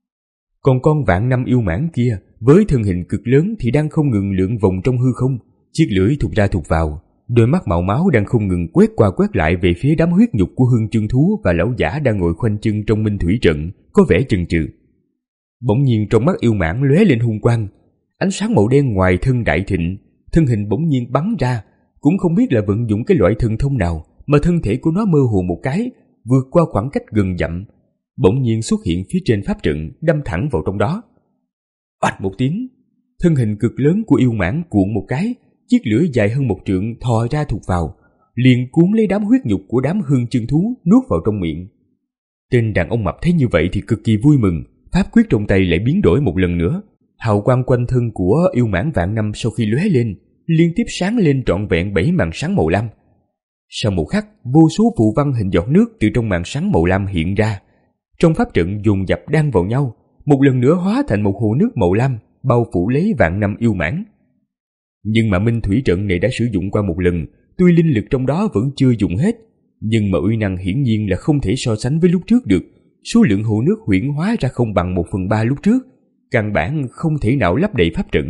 Còn con vạn năm yêu mãng kia với thân hình cực lớn thì đang không ngừng lượn vòng trong hư không, chiếc lưỡi thụt ra thụt vào, đôi mắt màu máu đang không ngừng quét qua quét lại về phía đám huyết nhục của hương chân thú và lão giả đang ngồi khoanh chân trong minh thủy trận, có vẻ chần chừ. Bỗng nhiên trong mắt yêu mãng lóe lên hung quang, ánh sáng màu đen ngoài thân đại thịnh, thân hình bỗng nhiên bắn ra, cũng không biết là vận dụng cái loại thần thông nào mà thân thể của nó mơ hồ một cái, vượt qua khoảng cách gần dặm, bỗng nhiên xuất hiện phía trên pháp trận, đâm thẳng vào trong đó. Oạch một tiếng, thân hình cực lớn của yêu mãng cuộn một cái, chiếc lưỡi dài hơn một trượng thò ra thụt vào, liền cuốn lấy đám huyết nhục của đám hương chân thú nuốt vào trong miệng. Tên đàn ông mập thấy như vậy thì cực kỳ vui mừng, pháp quyết trong tay lại biến đổi một lần nữa. Hào quang quanh thân của yêu mãng vạn năm sau khi lóe lên, liên tiếp sáng lên trọn vẹn bảy màn sáng màu lam. Sau một khắc, vô số phù văn hình giọt nước từ trong màn sáng màu lam hiện ra. Trong pháp trận dồn dập đan vào nhau, một lần nữa hóa thành một hồ nước màu lam, bao phủ lấy vạn năm yêu mãng. Nhưng mà minh thủy trận này đã sử dụng qua một lần, tuy linh lực trong đó vẫn chưa dùng hết, nhưng mà uy năng hiển nhiên là không thể so sánh với lúc trước được. Số lượng hồ nước huyễn hóa ra không bằng một phần ba lúc trước, căn bản không thể nào lấp đầy pháp trận.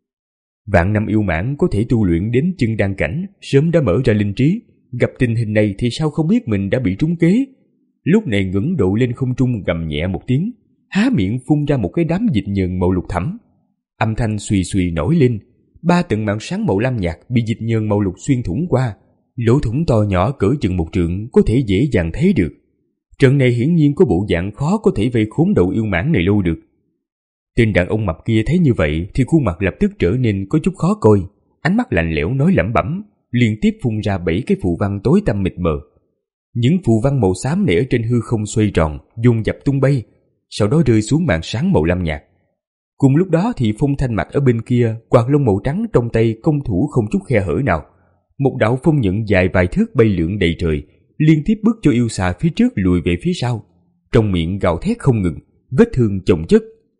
Vạn năm yêu mãng có thể tu luyện đến chân đan cảnh, sớm đã mở ra linh trí, gặp tình hình này thì sao không biết mình đã bị trúng kế. Lúc này ngẩng đầu lên không trung gầm nhẹ một tiếng, há miệng phun ra một cái đám dịch nhờn màu lục thẫm. Âm thanh suy suy nổi lên, ba tầng màn sáng màu lam nhạt bị dịch nhờn màu lục xuyên thủng qua, lỗ thủng to nhỏ cỡ chừng một trượng có thể dễ dàng thấy được. Trận này hiển nhiên có bộ dạng khó có thể vây khốn đầu yêu mãng này lâu được. Tên đàn ông mập kia thấy như vậy thì khuôn mặt lập tức trở nên có chút khó coi, ánh mắt lạnh lẽo nói lẩm bẩm, liên tiếp phun ra bảy cái phù văn tối tăm mịt mờ. Những phù văn màu xám này ở trên hư không xoay tròn, dồn dập tung bay, sau đó rơi xuống màn sáng màu lam nhạt. Cùng lúc đó thì Phong Thanh Mặc ở bên kia, quạt lông màu trắng trong tay công thủ không chút khe hở nào. Một đạo phong nhận dài vài thước bay lượn đầy trời, liên tiếp bước cho yêu xà phía trước lùi về phía sau, trong miệng gào thét không ngừng, vết thương chồng chất.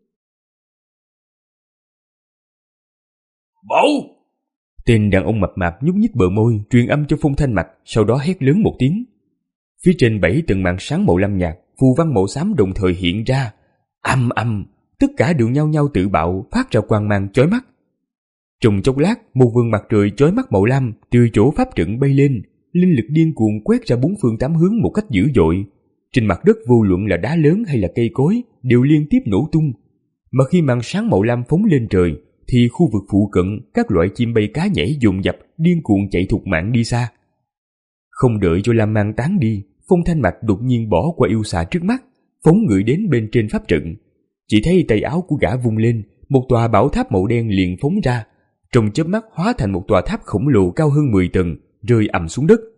Bảo! Tên đàn ông mập mạp nhúc nhích bờ môi, truyền âm cho Phong Thanh Mặc, sau đó hét lớn một tiếng. Phía trên bảy tầng màn sáng màu lam nhạt, phù văn màu xám đồng thời hiện ra, âm âm, tất cả đều nhau nhau tự bạo, phát ra quang mang chói mắt. Trong chốc lát, một vầng mặt trời chói mắt màu lam từ chỗ pháp trận bay lên, linh lực điên cuồng quét ra bốn phương tám hướng một cách dữ dội. Trên mặt đất vô luận là đá lớn hay là cây cối đều liên tiếp nổ tung. Mà khi màn sáng màu lam phóng lên trời, thì khu vực phụ cận các loại chim bay cá nhảy dồn dập điên cuồng chạy thục mạng đi xa. Không đợi cho lam mang tán đi, Phong Thanh Mặc đột nhiên bỏ qua yêu xà trước mắt, phóng người đến bên trên pháp trận. Chỉ thấy tay áo của gã vung lên, một tòa bảo tháp màu đen liền phóng ra, trong chớp mắt hóa thành một tòa tháp khổng lồ cao hơn mười tầng, rơi ầm xuống đất.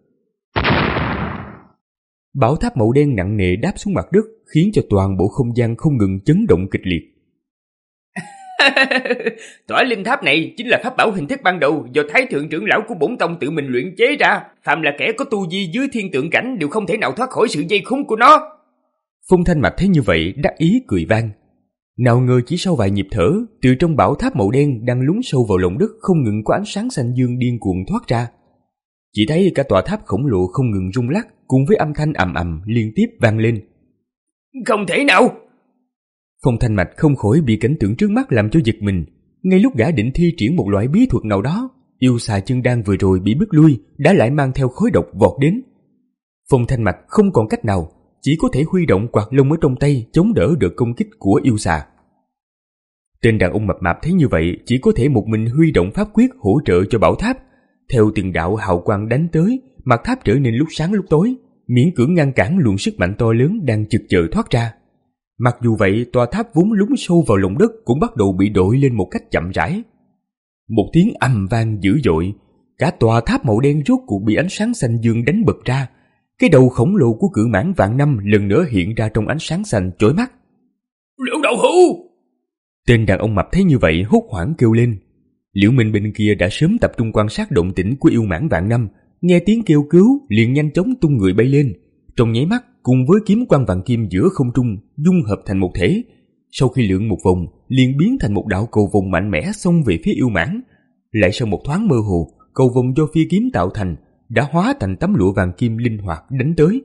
Bảo tháp màu đen nặng nề đáp xuống mặt đất, khiến cho toàn bộ không gian không ngừng chấn động kịch liệt. Tỏa linh tháp này chính là pháp bảo hình thức ban đầu do Thái thượng trưởng lão của bổn tông tự mình luyện chế ra, phàm là kẻ có tu vi dưới thiên tượng cảnh đều không thể nào thoát khỏi sự dây khốn của nó. Phong Thanh Mặc thấy như vậy đắc ý cười vang. Nào ngờ chỉ sau vài nhịp thở, từ trong bảo tháp màu đen đang lún sâu vào lòng đất không ngừng có ánh sáng xanh dương điên cuồng thoát ra. Chỉ thấy cả tòa tháp khổng lồ không ngừng rung lắc, cùng với âm thanh ầm ầm liên tiếp vang lên. Không thể nào! Phong Thanh Mạch không khỏi bị cảnh tượng trước mắt làm cho giật mình. Ngay lúc gã định thi triển một loại bí thuật nào đó, yêu xà chân đan vừa rồi bị bước lui đã lại mang theo khói độc vọt đến. Phong Thanh Mạch không còn cách nào, chỉ có thể huy động quạt lông ở trong tay chống đỡ được công kích của yêu xà. Tên đàn ông mập mạp thấy như vậy, chỉ có thể một mình huy động pháp quyết hỗ trợ cho bảo tháp. Theo từng đạo hào quang đánh tới, mặt tháp trở nên lúc sáng lúc tối, miễn cưỡng ngăn cản luồng sức mạnh to lớn đang chực chờ thoát ra. Mặc dù vậy, tòa tháp vốn lún sâu vào lòng đất cũng bắt đầu bị đội lên một cách chậm rãi. Một tiếng ầm vang dữ dội, cả tòa tháp màu đen rốt cuộc bị ánh sáng xanh dương đánh bật ra. Cái đầu khổng lồ của cự mãng vạn năm lần nữa hiện ra trong ánh sáng xanh chói mắt. Liễu đạo hữu! Tên đàn ông mập thấy như vậy hốt hoảng kêu lên. Liễu Minh bên kia đã sớm tập trung quan sát động tĩnh của yêu mãng vạn năm, nghe tiếng kêu cứu liền nhanh chóng tung người bay lên, trong nháy mắt cùng với kiếm quang vạn kim giữa không trung dung hợp thành một thể. Sau khi lượn một vòng, liền biến thành một đạo cầu vồng mạnh mẽ xông về phía yêu mãng. Lại sau một thoáng mơ hồ, cầu vồng do phi kiếm tạo thành đã hóa thành tấm lụa vàng kim linh hoạt đánh tới.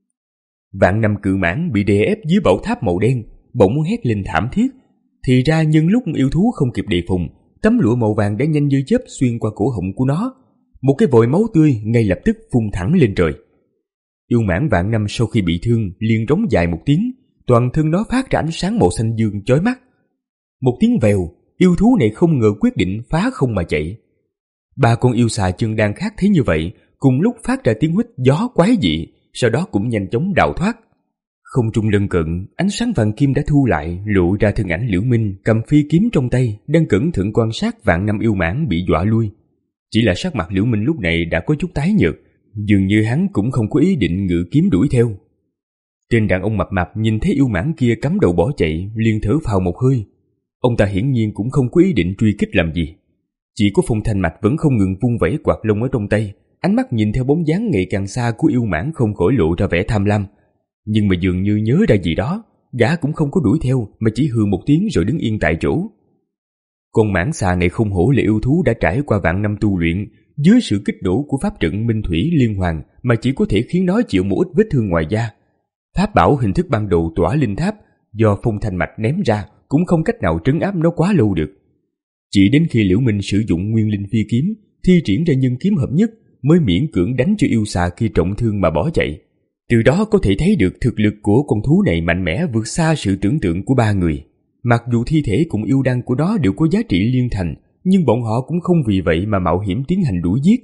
Vạn năm cự mãng bị đè ép dưới bảo tháp màu đen, bỗng hét lên thảm thiết. Thì ra nhân lúc yêu thú không kịp đề phòng, tấm lụa màu vàng đã nhanh như chớp xuyên qua cổ họng của nó, một cái vòi máu tươi ngay lập tức phun thẳng lên trời. Yêu mãng vạn năm sau khi bị thương liền rống dài một tiếng, toàn thân nó phát ra ánh sáng màu xanh dương chói mắt. Một tiếng vèo, yêu thú này không ngờ quyết định phá không mà chạy. Ba con yêu xà chân đan khác thấy như vậy, cùng lúc phát ra tiếng huýt gió quái dị, sau đó cũng nhanh chóng đào thoát. Không trung lân cận, ánh sáng vàng kim đã thu lại, lộ ra thân ảnh Liễu Minh cầm phi kiếm trong tay, đang cẩn thận quan sát vạn năm yêu mãng bị dọa lui. Chỉ là sắc mặt Liễu Minh lúc này đã có chút tái nhợt, dường như hắn cũng không có ý định ngự kiếm đuổi theo. Tên đàn ông mập mạp nhìn thấy yêu mãng kia cắm đầu bỏ chạy, liền thở phào một hơi. Ông ta hiển nhiên cũng không có ý định truy kích làm gì. Chỉ có Phong Thanh Mạch vẫn không ngừng vung vẩy quạt lông ở trong tay, ánh mắt nhìn theo bóng dáng ngày càng xa của yêu mãng không khỏi lộ ra vẻ tham lam. Nhưng mà dường như nhớ ra gì đó, gã cũng không có đuổi theo mà chỉ hừ một tiếng rồi đứng yên tại chỗ. Con mãng xà này không hổ là yêu thú đã trải qua vạn năm tu luyện, dưới sự kích đổ của pháp trận Minh Thủy Liên Hoàn mà chỉ có thể khiến nó chịu một ít vết thương ngoài da. Pháp bảo hình thức ban đầu tỏa linh tháp do Phong Thanh Mạch ném ra cũng không cách nào trấn áp nó quá lâu được. Chỉ đến khi Liễu Minh sử dụng nguyên linh phi kiếm, thi triển ra nhân kiếm hợp nhất, mới miễn cưỡng đánh cho yêu xà kia trọng thương mà bỏ chạy. Từ đó có thể thấy được thực lực của con thú này mạnh mẽ vượt xa sự tưởng tượng của ba người. Mặc dù thi thể cùng yêu đan của nó đều có giá trị liên thành, nhưng bọn họ cũng không vì vậy mà mạo hiểm tiến hành đuổi giết.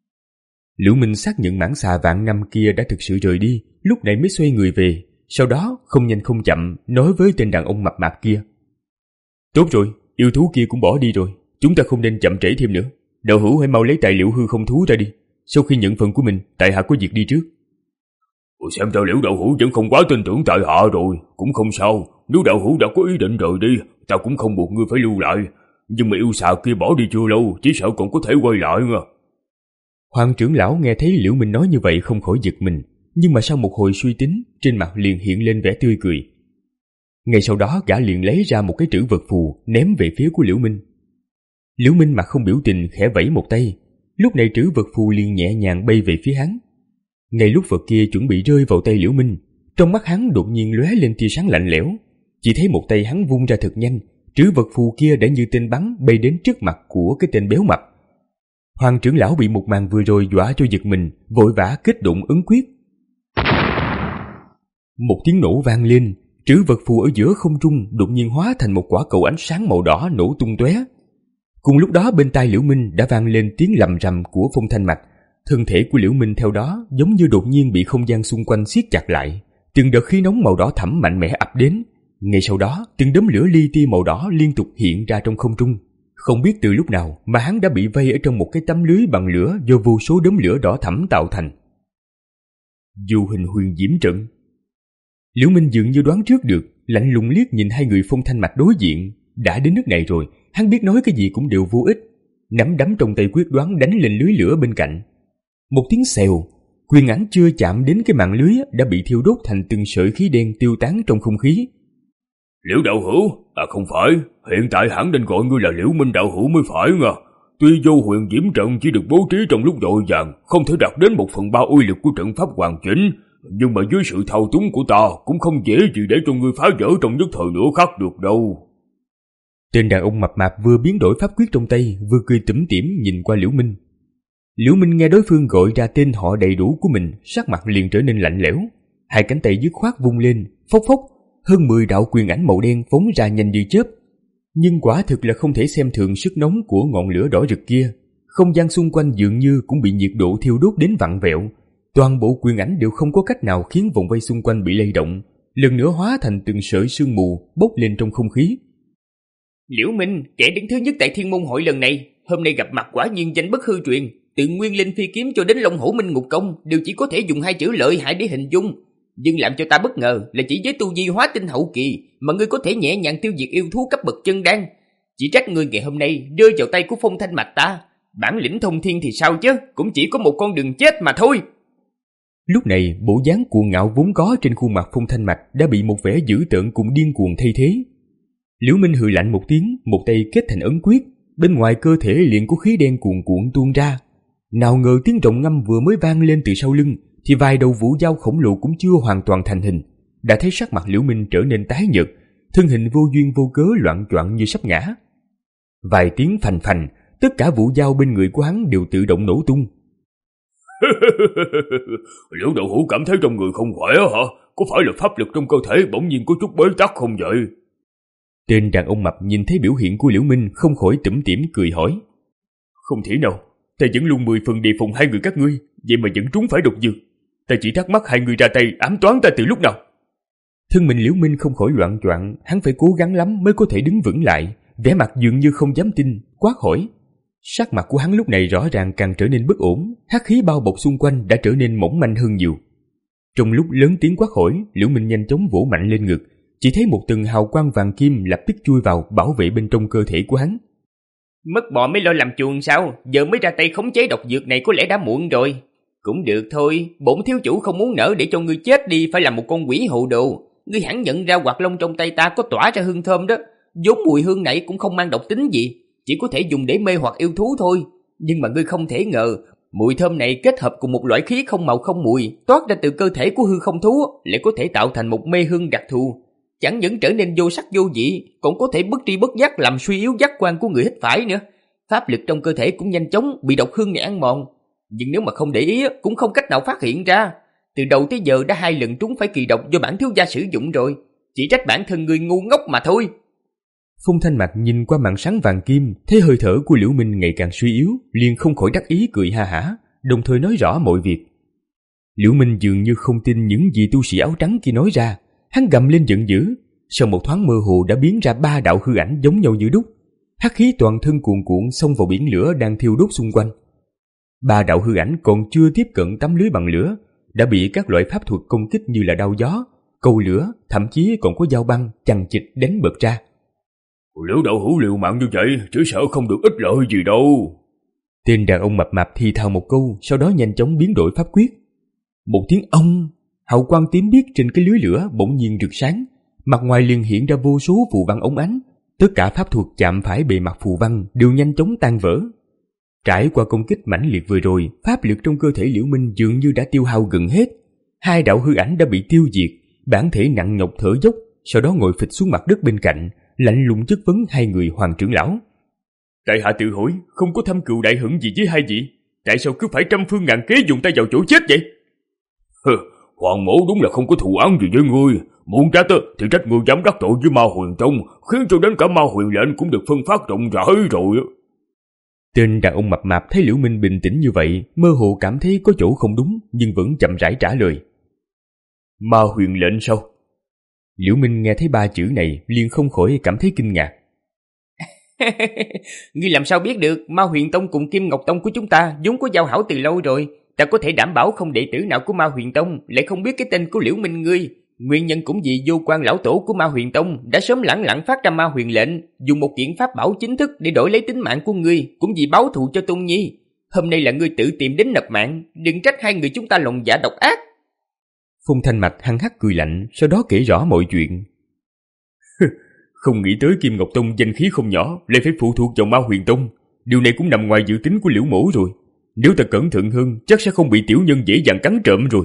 Liễu Minh xác nhận mãng xà vạn năm kia đã thực sự rời đi, lúc này mới xoay người về, sau đó không nhanh không chậm nói với tên đàn ông mập mạp kia. Tốt rồi, yêu thú kia cũng bỏ đi rồi, chúng ta không nên chậm trễ thêm nữa. Đạo hữu hãy mau lấy tài liệu hư không thú ra đi. Sau khi nhận phần của mình, tại hạ có việc đi trước. Xem ra Liễu đạo hữu vẫn không quá tin tưởng tại hạ rồi. Cũng không sao, nếu đạo hữu đã có ý định rời đi, ta cũng không buộc ngươi phải lưu lại. Nhưng mà yêu xà kia bỏ đi chưa lâu, chỉ sợ còn có thể quay lại nha. Hoàng trưởng lão nghe thấy Liễu Minh nói như vậy không khỏi giật mình, nhưng mà sau một hồi suy tính, trên mặt liền hiện lên vẻ tươi cười. Ngay sau đó gã liền lấy ra một cái trữ vật phù ném về phía của Liễu Minh. Liễu Minh mặt không biểu tình khẽ vẫy một tay, lúc này trữ vật phù liền nhẹ nhàng bay về phía hắn. Ngay lúc vật kia chuẩn bị rơi vào tay Liễu Minh, trong mắt hắn đột nhiên lóe lên tia sáng lạnh lẽo. Chỉ thấy một tay hắn vung ra thật nhanh, trữ vật phù kia đã như tên bắn bay đến trước mặt của cái tên béo mập. Hoàng trưởng lão bị một màn vừa rồi dọa cho giật mình, vội vã kết động ấn quyết. Một tiếng nổ vang lên, trữ vật phù ở giữa không trung đột nhiên hóa thành một quả cầu ánh sáng màu đỏ nổ tung tóe. Cùng lúc đó bên tai Liễu Minh đã vang lên tiếng lầm rầm của Phong Thanh Mặc. Thân thể của Liễu Minh theo đó giống như đột nhiên bị không gian xung quanh siết chặt lại, từng đợt khí nóng màu đỏ thẫm mạnh mẽ ập đến. Ngay sau đó, từng đốm lửa li ti màu đỏ liên tục hiện ra trong không trung. Không biết từ lúc nào mà hắn đã bị vây ở trong một cái tấm lưới bằng lửa do vô số đốm lửa đỏ thẫm tạo thành. Vô hình huyền diễm trận. Liễu Minh dường như đoán trước được, lạnh lùng liếc nhìn hai người Phong Thanh Mạch đối diện. Đã đến nước này rồi, hắn biết nói cái gì cũng đều vô ích. Nắm đấm trong tay quyết đoán đánh lên lưới lửa bên cạnh. Một tiếng xèo, quyền ảnh chưa chạm đến cái màn lưới đã bị thiêu đốt thành từng sợi khí đen tiêu tán trong không khí. Liễu đạo hữu, à không phải, hiện tại hẳn nên gọi ngươi là Liễu Minh đạo hữu mới phải nha. Tuy vô huyền diễm trận chỉ được bố trí trong lúc vội vàng, không thể đạt đến một phần ba uy lực của trận pháp hoàn chỉnh, nhưng mà dưới sự thao túng của ta cũng không dễ gì để cho ngươi phá vỡ trong nhất thời nửa khắc được đâu. Tên đàn ông mập mạp vừa biến đổi pháp quyết trong tay, vừa cười tủm tỉm nhìn qua Liễu Minh. Liễu Minh nghe đối phương gọi ra tên họ đầy đủ của mình, sắc mặt liền trở nên lạnh lẽo. Hai cánh tay dứt khoát vung lên, phốc phốc, hơn mười đạo quyền ảnh màu đen phóng ra nhanh như chớp. Nhưng quả thực là không thể xem thường sức nóng của ngọn lửa đỏ rực kia. Không gian xung quanh dường như cũng bị nhiệt độ thiêu đốt đến vặn vẹo. Toàn bộ quyền ảnh đều không có cách nào khiến vòng vây xung quanh bị lay động, lần nữa hóa thành từng sợi sương mù bốc lên trong không khí. Liễu Minh, kẻ đứng thứ nhất tại Thiên Môn hội lần này, hôm nay gặp mặt quả nhiên danh bất hư truyền. Từ Nguyên Linh phi kiếm cho đến Long Hổ Minh Ngục Công đều chỉ có thể dùng hai chữ lợi hại để hình dung. Nhưng làm cho ta bất ngờ là chỉ với tu vi hóa tinh hậu kỳ mà ngươi có thể nhẹ nhàng tiêu diệt yêu thú cấp bậc chân đan. Chỉ trách ngươi ngày hôm nay rơi vào tay của Phong Thanh Mạch ta. Bản lĩnh thông thiên thì sao chứ, cũng chỉ có một con đường chết mà thôi. Lúc này bộ dáng cuồng ngạo vốn có trên khuôn mặt Phong Thanh Mạch đã bị một vẻ dữ tợn cùng điên cuồng thay thế. Liễu Minh hừ lạnh một tiếng, một tay kết thành ấn quyết, bên ngoài cơ thể liền có khí đen cuồn cuộn tuôn ra. Nào ngờ tiếng rồng ngâm vừa mới vang lên từ sau lưng thì vài đầu vũ dao khổng lồ cũng chưa hoàn toàn thành hình. Đã thấy sắc mặt Liễu Minh trở nên tái nhợt, thân hình vô duyên vô cớ loạn choạng như sắp ngã. Vài tiếng phành phành, tất cả vũ dao bên người của hắn đều tự động nổ tung. Liễu đạo hữu cảm thấy trong người không khỏe hả? Có phải là pháp lực trong cơ thể bỗng nhiên có chút bế tắc không vậy? Tên đàn ông mập nhìn thấy biểu hiện của Liễu Minh không khỏi tủm tỉm cười hỏi. Không thể nào, ta vẫn luôn mười phần đề phòng hai người các ngươi, vậy mà vẫn trúng phải độc dược. Ta chỉ thắc mắc hai người ra tay ám toán ta từ lúc nào. Thân mình Liễu Minh không khỏi loạn choạng, hắn phải cố gắng lắm mới có thể đứng vững lại, vẻ mặt dường như không dám tin, quát hỏi. Sắc mặt của hắn lúc này rõ ràng càng trở nên bất ổn, hắc khí bao bọc xung quanh đã trở nên mỏng manh hơn nhiều. Trong lúc lớn tiếng quát hỏi, Liễu Minh nhanh chóng vỗ mạnh lên ngực, chỉ thấy một tầng hào quang vàng kim lập tức chui vào bảo vệ bên trong cơ thể của hắn. Mất bò mới lo làm chuồng sao? Giờ mới ra tay khống chế độc dược này có lẽ đã muộn rồi. Cũng được thôi, bổn thiếu chủ không muốn nỡ để cho ngươi chết đi phải làm một con quỷ hộ đồ. Ngươi hẳn nhận ra quạt lông trong tay ta có tỏa ra hương thơm đó. Vốn mùi hương này cũng không mang độc tính gì, chỉ có thể dùng để mê hoặc yêu thú thôi. Nhưng mà ngươi không thể ngờ, mùi thơm này kết hợp cùng một loại khí không màu không mùi toát ra từ cơ thể của hư không thú lại có thể tạo thành một mê hương đặc thù. Chẳng những trở nên vô sắc vô vị, còn có thể bất tri bất giác làm suy yếu giác quan của người hít phải nữa. Pháp lực trong cơ thể cũng nhanh chóng bị độc hương này ăn mòn. Nhưng nếu mà không để ý cũng không cách nào phát hiện ra. Từ đầu tới giờ đã hai lần trúng phải kỳ độc do bản thiếu gia sử dụng rồi. Chỉ trách bản thân người ngu ngốc mà thôi. Phong Thanh Mạch nhìn qua màn sáng vàng kim, thấy hơi thở của Liễu Minh ngày càng suy yếu, liền không khỏi đắc ý cười ha hả, đồng thời nói rõ mọi việc. Liễu Minh dường như không tin những gì tu sĩ áo trắng kia nói ra, hắn gầm lên giận dữ, sau một thoáng mơ hồ đã biến ra ba đạo hư ảnh giống nhau như đúc. hắc khí toàn thân cuồn cuộn xông vào biển lửa đang thiêu đốt xung quanh. Ba đạo hư ảnh còn chưa tiếp cận tấm lưới bằng lửa đã bị các loại pháp thuật công kích như là đao gió, câu lửa, thậm chí còn có dao băng chằng chịt đánh bật ra. Liễu đạo hữu liều mạng như vậy, chỉ sợ không được ích lợi gì đâu. Tên đàn ông mập mạp thì thào một câu, sau đó nhanh chóng biến đổi pháp quyết. Một tiếng ông, hào quang tím biếc trên cái lưới lửa bỗng nhiên rực sáng, mặt ngoài liền hiện ra vô số phù văn óng ánh. Tất cả pháp thuật chạm phải bề mặt phù văn đều nhanh chóng tan vỡ. Trải qua công kích mãnh liệt vừa rồi, pháp lực trong cơ thể Liễu Minh dường như đã tiêu hao gần hết. Hai đạo hư ảnh đã bị tiêu diệt, bản thể nặng nhọc thở dốc, sau đó ngồi phịch xuống mặt đất bên cạnh, lạnh lùng chất vấn hai người Hoàng trưởng lão. Tại hạ tự hỏi, không có thâm cừu đại hận gì với hai vị, tại sao cứ phải trăm phương ngàn kế dùng tay vào chỗ chết vậy? Hừ, Hoàng mẫu đúng là không có thù oán gì với ngươi, muốn trách thì trách ngươi dám đắc tội với Ma Huyền Tông, khiến cho đến cả Ma Huyền lệnh cũng được phân phát rộng rãi rồi. Tên đàn ông mập mạp thấy Liễu Minh bình tĩnh như vậy, mơ hồ cảm thấy có chỗ không đúng, nhưng vẫn chậm rãi trả lời. Ma Huyền lệnh sao? Liễu Minh nghe thấy ba chữ này liền không khỏi cảm thấy kinh ngạc. Ngươi làm sao biết được? Ma Huyền Tông cùng Kim Ngọc Tông của chúng ta vốn có giao hảo từ lâu rồi. Ta có thể đảm bảo không đệ tử nào của Ma Huyền Tông lại không biết cái tên của Liễu Minh ngươi. Nguyên nhân cũng vì Vô Quan lão tổ của Ma Huyền Tông đã sớm lẳng lặng phát ra Ma Huyền lệnh, dùng một kiện pháp bảo chính thức để đổi lấy tính mạng của ngươi, cũng vì báo thù cho Tôn Nhi. Hôm nay là ngươi tự tìm đến nộp mạng, đừng trách hai người chúng ta lòng dạ độc ác. Phong Thanh Mạch hăng hắc cười lạnh, sau đó kể rõ mọi chuyện. Không nghĩ tới Kim Ngọc Tông danh khí không nhỏ, lại phải phụ thuộc vào Ma Huyền Tông. Điều này cũng nằm ngoài dự tính của Liễu mẫu rồi. Nếu ta cẩn thận hơn, chắc sẽ không bị tiểu nhân dễ dàng cắn trộm rồi.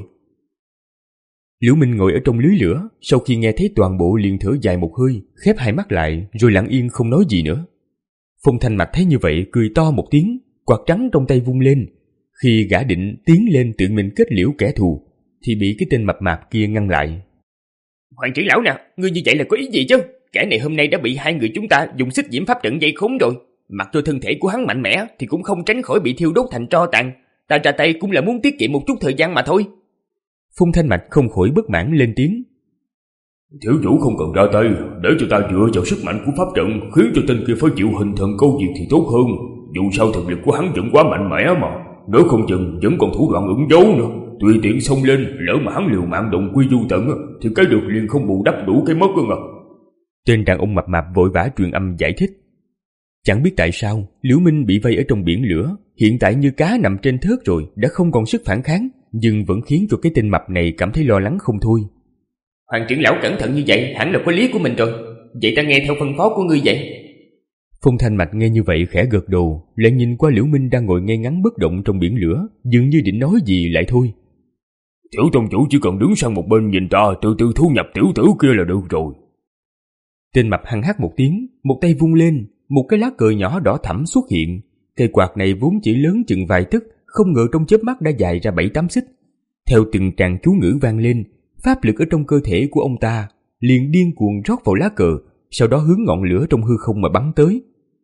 Liễu Minh ngồi ở trong lưới lửa, sau khi nghe thấy toàn bộ liền thở dài một hơi, khép hai mắt lại, rồi lặng yên không nói gì nữa. Phong Thanh Mạch thấy như vậy, cười to một tiếng, quạt trắng trong tay vung lên. Khi gã định tiến lên tự mình kết liễu kẻ thù, thì bị cái tên mập mạp kia ngăn lại. Hoàng trưởng lão nè, ngươi như vậy là có ý gì chứ? Kẻ này hôm nay đã bị hai người chúng ta dùng xích diễm pháp trận dây khốn rồi. Mặc cho thân thể của hắn mạnh mẽ thì cũng không tránh khỏi bị thiêu đốt thành tro tàn. Ta ra tay cũng là muốn tiết kiệm một chút thời gian mà thôi. Phong Thanh Mạch không khỏi bất mãn lên tiếng. Thiếu chủ không cần ra tay, để cho ta dựa vào sức mạnh của pháp trận, khiến cho tên kia phải chịu hình thần câu diệt thì tốt hơn. Dù sao thực lực của hắn vẫn quá mạnh mẽ mà, nếu không chừng vẫn còn thủ đoạn ẩn giấu nữa. Tùy tiện xông lên, lỡ mà hắn liều mạng động quy du tận thì cái được liền không bù đắp đủ cái mất cơ mà. Tên đàn ông mập mạp vội vã truyền âm giải thích. Chẳng biết tại sao Liễu Minh bị vây ở trong biển lửa, hiện tại như cá nằm trên thớt rồi, đã không còn sức phản kháng, nhưng vẫn khiến cho cái tên mập này cảm thấy lo lắng không thôi. Hoàng trưởng lão cẩn thận như vậy hẳn là có lý của mình rồi. Vậy ta nghe theo phân phó của ngươi vậy. Phong Thanh Mạch nghe như vậy khẽ gật đầu, lại nhìn qua Liễu Minh đang ngồi ngay ngắn bất động trong biển lửa, dường như định nói gì lại thôi. Tiểu tông chủ chỉ cần đứng sang một bên nhìn ta, từ từ thu nhập tiểu tử kia là được rồi. Tên mập hăng hắc một tiếng, một tay vung lên, một cái lá cờ nhỏ đỏ thẫm xuất hiện. Cây quạt này vốn chỉ lớn chừng vài tấc, không ngờ trong chớp mắt đã dài ra bảy tám xích. Theo từng tràng chú ngữ vang lên, pháp lực ở trong cơ thể của ông ta liền điên cuồng rót vào lá cờ, sau đó hướng ngọn lửa trong hư không mà bắn tới.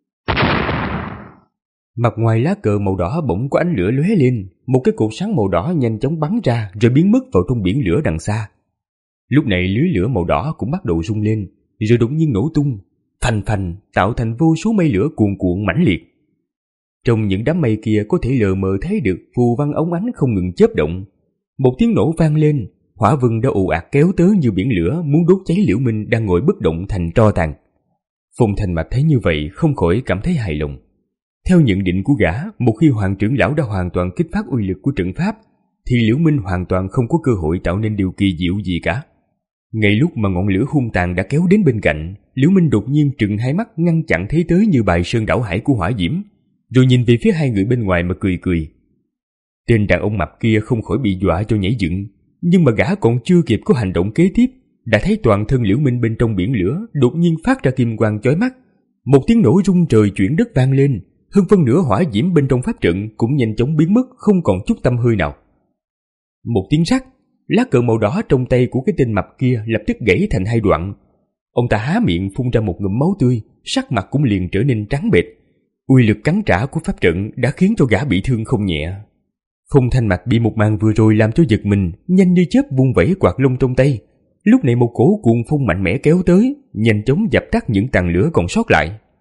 Mặt ngoài lá cờ màu đỏ bỗng có ánh lửa lóe lên, một cái cột sáng màu đỏ nhanh chóng bắn ra rồi biến mất vào trong biển lửa đằng xa. Lúc này lưới lửa màu đỏ cũng bắt đầu rung lên, rồi đột nhiên nổ tung, phành phành tạo thành vô số mây lửa cuồn cuộn mãnh liệt. Trong những đám mây kia có thể lờ mờ thấy được phù văn óng ánh không ngừng chớp động. Một tiếng nổ vang lên, hỏa vân đã ồ ạt kéo tới như biển lửa muốn đốt cháy Liễu Minh đang ngồi bất động thành tro tàn. Phong Thanh Mạch thấy như vậy không khỏi cảm thấy hài lòng. Theo nhận định của gã, một khi Hoàng trưởng lão đã hoàn toàn kích phát uy lực của trận pháp, thì Liễu Minh hoàn toàn không có cơ hội tạo nên điều kỳ diệu gì cả. Ngay lúc mà ngọn lửa hung tàn đã kéo đến bên cạnh, Liễu Minh đột nhiên trừng hai mắt ngăn chặn thế tới như bài sơn đảo hải của hỏa diễm, rồi nhìn về phía hai người bên ngoài mà cười cười. Tên đàn ông mập kia không khỏi bị dọa cho nhảy dựng, nhưng mà gã còn chưa kịp có hành động kế tiếp, đã thấy toàn thân Liễu Minh bên trong biển lửa đột nhiên phát ra kim quang chói mắt. Một tiếng nổ rung trời chuyển đất vang lên, hơn phân nửa hỏa diễm bên trong pháp trận cũng nhanh chóng biến mất, không còn chút tăm hơi nào. Một tiếng rắc, lá cờ màu đỏ trong tay của cái tên mập kia lập tức gãy thành hai đoạn. Ông ta há miệng phun ra một ngụm máu tươi, sắc mặt cũng liền trở nên trắng bệch. Uy lực cắn trả của pháp trận đã khiến cho gã bị thương không nhẹ. Phong Thanh Mạch bị một màn vừa rồi làm cho giật mình, nhanh như chớp vung vẩy quạt lông trong tay. Lúc này một cổ cuồng phong mạnh mẽ kéo tới, nhanh chóng dập tắt những tàn lửa còn sót lại.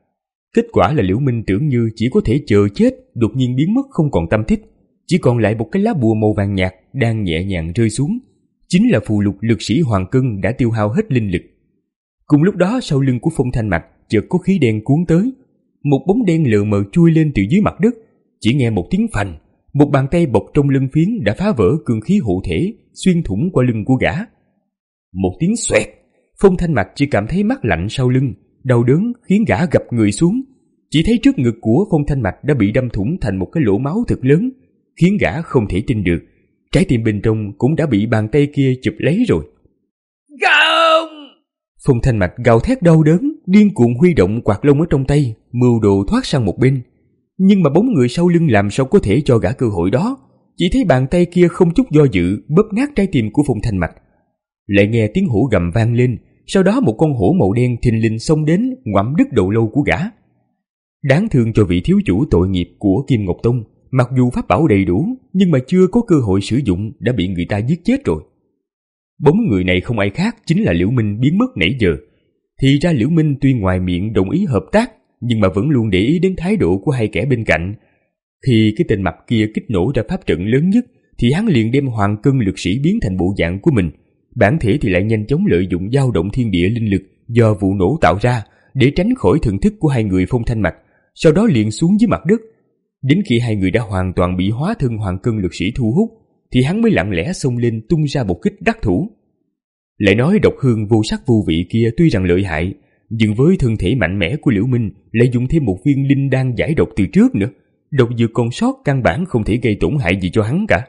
Kết quả là Liễu Minh tưởng như chỉ có thể chờ chết, đột nhiên biến mất không còn tâm tích, chỉ còn lại một cái lá bùa màu vàng nhạt đang nhẹ nhàng rơi xuống. Chính là phù lục lực sĩ Hoàng Cân đã tiêu hao hết linh lực. Cùng lúc đó sau lưng của Phong Thanh Mạch chợt có khí đen cuốn tới, một bóng đen lờ mờ chui lên từ dưới mặt đất. Chỉ nghe một tiếng phành, một bàn tay bọc trong lưng phiến đã phá vỡ cương khí hộ thể, xuyên thủng qua lưng của gã. Một tiếng xoẹt, Phong Thanh Mạch chỉ cảm thấy mát lạnh sau lưng, đau đớn khiến gã gập người xuống. Chỉ thấy trước ngực của Phong Thanh Mạch đã bị đâm thủng thành một cái lỗ máu thật lớn, khiến gã không thể tin được, trái tim bên trong cũng đã bị bàn tay kia chụp lấy rồi. Không! Phong Thanh Mạch gào thét đau đớn, điên cuồng huy động quạt lông ở trong tay, mưu đồ thoát sang một bên. Nhưng mà bóng người sau lưng làm sao có thể cho gã cơ hội đó. Chỉ thấy bàn tay kia không chút do dự bóp nát trái tim của Phong Thanh Mạch. Lại nghe tiếng hổ gầm vang lên, sau đó một con hổ màu đen thình lình xông đến ngoạm đứt đầu lâu của gã. Đáng thương cho vị thiếu chủ tội nghiệp của Kim Ngọc Tông, mặc dù pháp bảo đầy đủ nhưng mà chưa có cơ hội sử dụng đã bị người ta giết chết rồi. Bóng người này không ai khác chính là Liễu Minh biến mất nãy giờ. Thì ra Liễu Minh tuy ngoài miệng đồng ý hợp tác, nhưng mà vẫn luôn để ý đến thái độ của hai kẻ bên cạnh. Khi cái tên mập kia kích nổ ra pháp trận lớn nhất, thì hắn liền đem Hoàng Cân lực sĩ biến thành bộ dạng của mình. Bản thể thì lại nhanh chóng lợi dụng dao động thiên địa linh lực do vụ nổ tạo ra để tránh khỏi thần thức của hai người Phong Thanh Mạch, sau đó liền xuống dưới mặt đất. Đến khi hai người đã hoàn toàn bị hóa thân Hoàng Cân lực sĩ thu hút, thì hắn mới lặng lẽ xông lên tung ra một kích đắc thủ. Lại nói độc hương vô sắc vô vị kia tuy rằng lợi hại, nhưng với thân thể mạnh mẽ của Liễu Minh lại dùng thêm một viên linh đan giải độc từ trước nữa, độc dược còn sót căn bản không thể gây tổn hại gì cho hắn cả.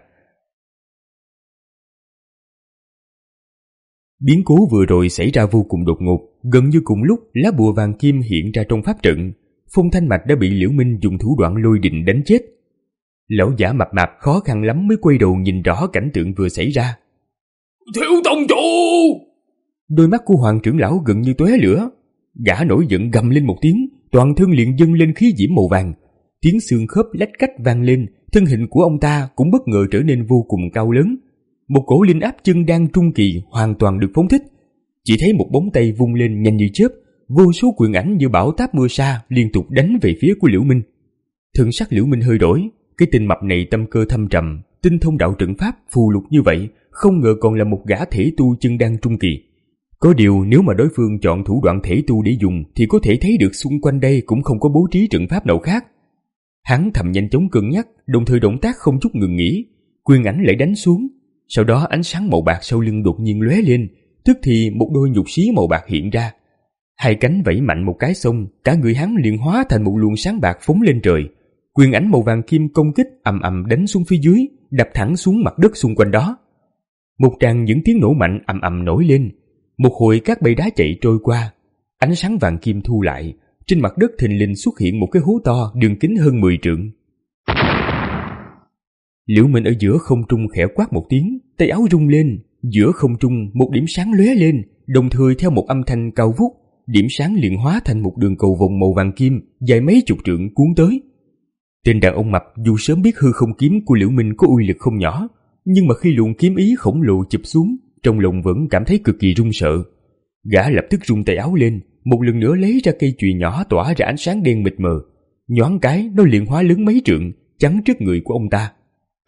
Biến cố vừa rồi xảy ra vô cùng đột ngột, gần như cùng lúc lá bùa vàng kim hiện ra trong pháp trận. Phong Thanh Mạch đã bị Liễu Minh dùng thủ đoạn lôi đình đánh chết. Lão giả mập mạp khó khăn lắm mới quay đầu nhìn rõ cảnh tượng vừa xảy ra. Thiếu tông chủ! Đôi mắt của Hoàng trưởng lão gần như tóe lửa. Gã nổi giận gầm lên một tiếng, toàn thân liền dâng lên khí diễm màu vàng. Tiếng xương khớp lách cách vang lên, thân hình của ông ta cũng bất ngờ trở nên vô cùng cao lớn. Một cổ linh áp chân đan trung kỳ hoàn toàn được phóng thích. Chỉ thấy một bóng tay vung lên nhanh như chớp, vô số quyền ảnh như bão táp mưa sa liên tục đánh về phía của Liễu Minh. Thần sắc Liễu Minh hơi đổi, cái tên mập này tâm cơ thâm trầm, tinh thông đạo trận pháp phù lục như vậy, không ngờ còn là một gã thể tu chân đan trung kỳ. Có điều nếu mà đối phương chọn thủ đoạn thể tu để dùng thì có thể thấy được xung quanh đây cũng không có bố trí trận pháp nào khác. Hắn thầm nhanh chóng cân nhắc, đồng thời động tác không chút ngừng nghỉ, quyền ảnh lại đánh xuống. Sau đó ánh sáng màu bạc sau lưng đột nhiên lóe lên, tức thì một đôi nhục xí màu bạc hiện ra. Hai cánh vẫy mạnh một cái xong, cả người hắn liền hóa thành một luồng sáng bạc phóng lên trời. Quyền ảnh màu vàng kim công kích ầm ầm đánh xuống phía dưới, đập thẳng xuống mặt đất xung quanh đó. Một tràng những tiếng nổ mạnh ầm ầm nổi lên, một hồi các bầy đá chạy trôi qua. Ánh sáng vàng kim thu lại, trên mặt đất thình lình xuất hiện một cái hố to đường kính hơn mười trượng. Liễu Minh ở giữa không trung khẽ quát một tiếng, tay áo rung lên, giữa không trung một điểm sáng lóe lên, đồng thời theo một âm thanh cao vút, điểm sáng liền hóa thành một đường cầu vồng màu vàng kim dài mấy chục trượng cuốn tới. Tên đàn ông mập dù sớm biết hư không kiếm của Liễu Minh có uy lực không nhỏ, nhưng mà khi luồng kiếm ý khổng lồ chụp xuống, trong lòng vẫn cảm thấy cực kỳ run sợ. Gã lập tức rung tay áo lên, một lần nữa lấy ra cây chùy nhỏ tỏa ra ánh sáng đen mịt mờ, nhoáng cái nó liền hóa lớn mấy trượng, chắn trước người của ông ta.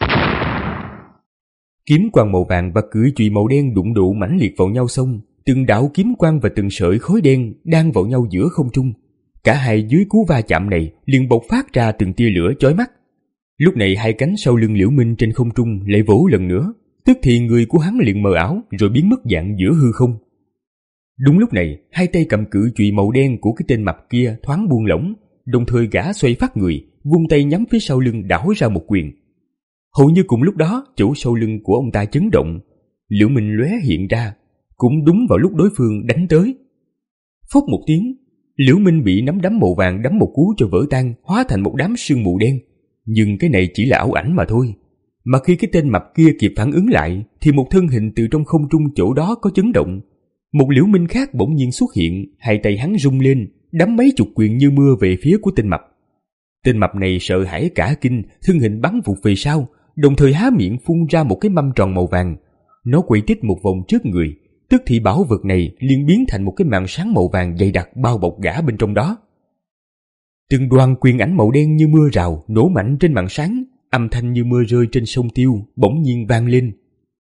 Kiếm quang màu vàng và cưỡi chùy màu đen đụng độ mãnh liệt vào nhau xong, từng đạo kiếm quang và từng sợi khói đen đang vào nhau giữa không trung. Cả hai dưới cú va chạm này liền bộc phát ra từng tia lửa chói mắt. Lúc này hai cánh sau lưng Liễu Minh trên không trung lại vỗ lần nữa, tức thì người của hắn liền mờ ảo rồi biến mất dạng giữa hư không. Đúng lúc này, hai tay cầm cự chùy màu đen của cái tên mập kia thoáng buông lỏng, đồng thời gã xoay phát người, vung tay nhắm phía sau lưng đảo ra một quyền. Hầu như cùng lúc đó, chỗ sau lưng của ông ta chấn động, Liễu Minh lóe hiện ra, cũng đúng vào lúc đối phương đánh tới. Phốc một tiếng, Liễu Minh bị nắm đấm màu vàng đấm một cú cho vỡ tan, hóa thành một đám sương mù đen. Nhưng cái này chỉ là ảo ảnh mà thôi. Mà khi cái tên mập kia kịp phản ứng lại, thì một thân hình từ trong không trung chỗ đó có chấn động. Một Liễu Minh khác bỗng nhiên xuất hiện, hai tay hắn rung lên, đấm mấy chục quyền như mưa về phía của tên mập. Tên mập này sợ hãi cả kinh, thân hình bắn vụt về sau, đồng thời há miệng phun ra một cái mâm tròn màu vàng. Nó quay tít một vòng trước người, tức thì bảo vật này liền biến thành một cái màn sáng màu vàng dày đặc bao bọc gã bên trong đó. Từng đoàn quyền ảnh màu đen như mưa rào nổ mạnh trên màn sáng, âm thanh như mưa rơi trên sông Tiêu bỗng nhiên vang lên.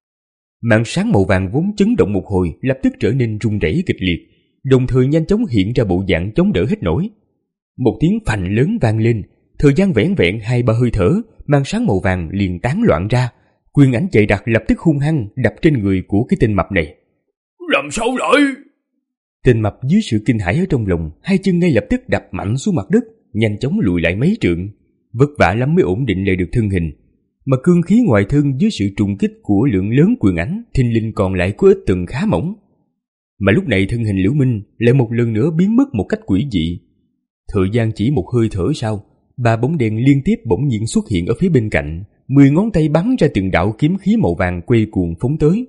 Màn sáng màu vàng vốn chấn động một hồi lập tức trở nên rung rẩy kịch liệt, đồng thời nhanh chóng hiện ra bộ dạng chống đỡ hết nổi. Một tiếng phành lớn vang lên, thời gian vẻn vẹn hai ba hơi thở, màn sáng màu vàng liền tán loạn ra. Quyền ảnh chạy đặc lập tức hung hăng đập trên người của cái tên mập này. Làm sao lại? Tên mập dưới sự kinh hãi ở trong lòng, hai chân ngay lập tức đập mạnh xuống mặt đất, nhanh chóng lùi lại mấy trượng, vất vả lắm mới ổn định lại được thân hình. Mà cương khí ngoài thân dưới sự trùng kích của lượng lớn quyền ảnh, thình lình còn lại có ít từng khá mỏng. Mà lúc này thân hình Liễu Minh lại một lần nữa biến mất một cách quỷ dị. Thời gian chỉ một hơi thở sau, ba bóng đèn liên tiếp bỗng nhiên xuất hiện ở phía bên cạnh, mười ngón tay bắn ra từng đạo kiếm khí màu vàng quay cuồng phóng tới.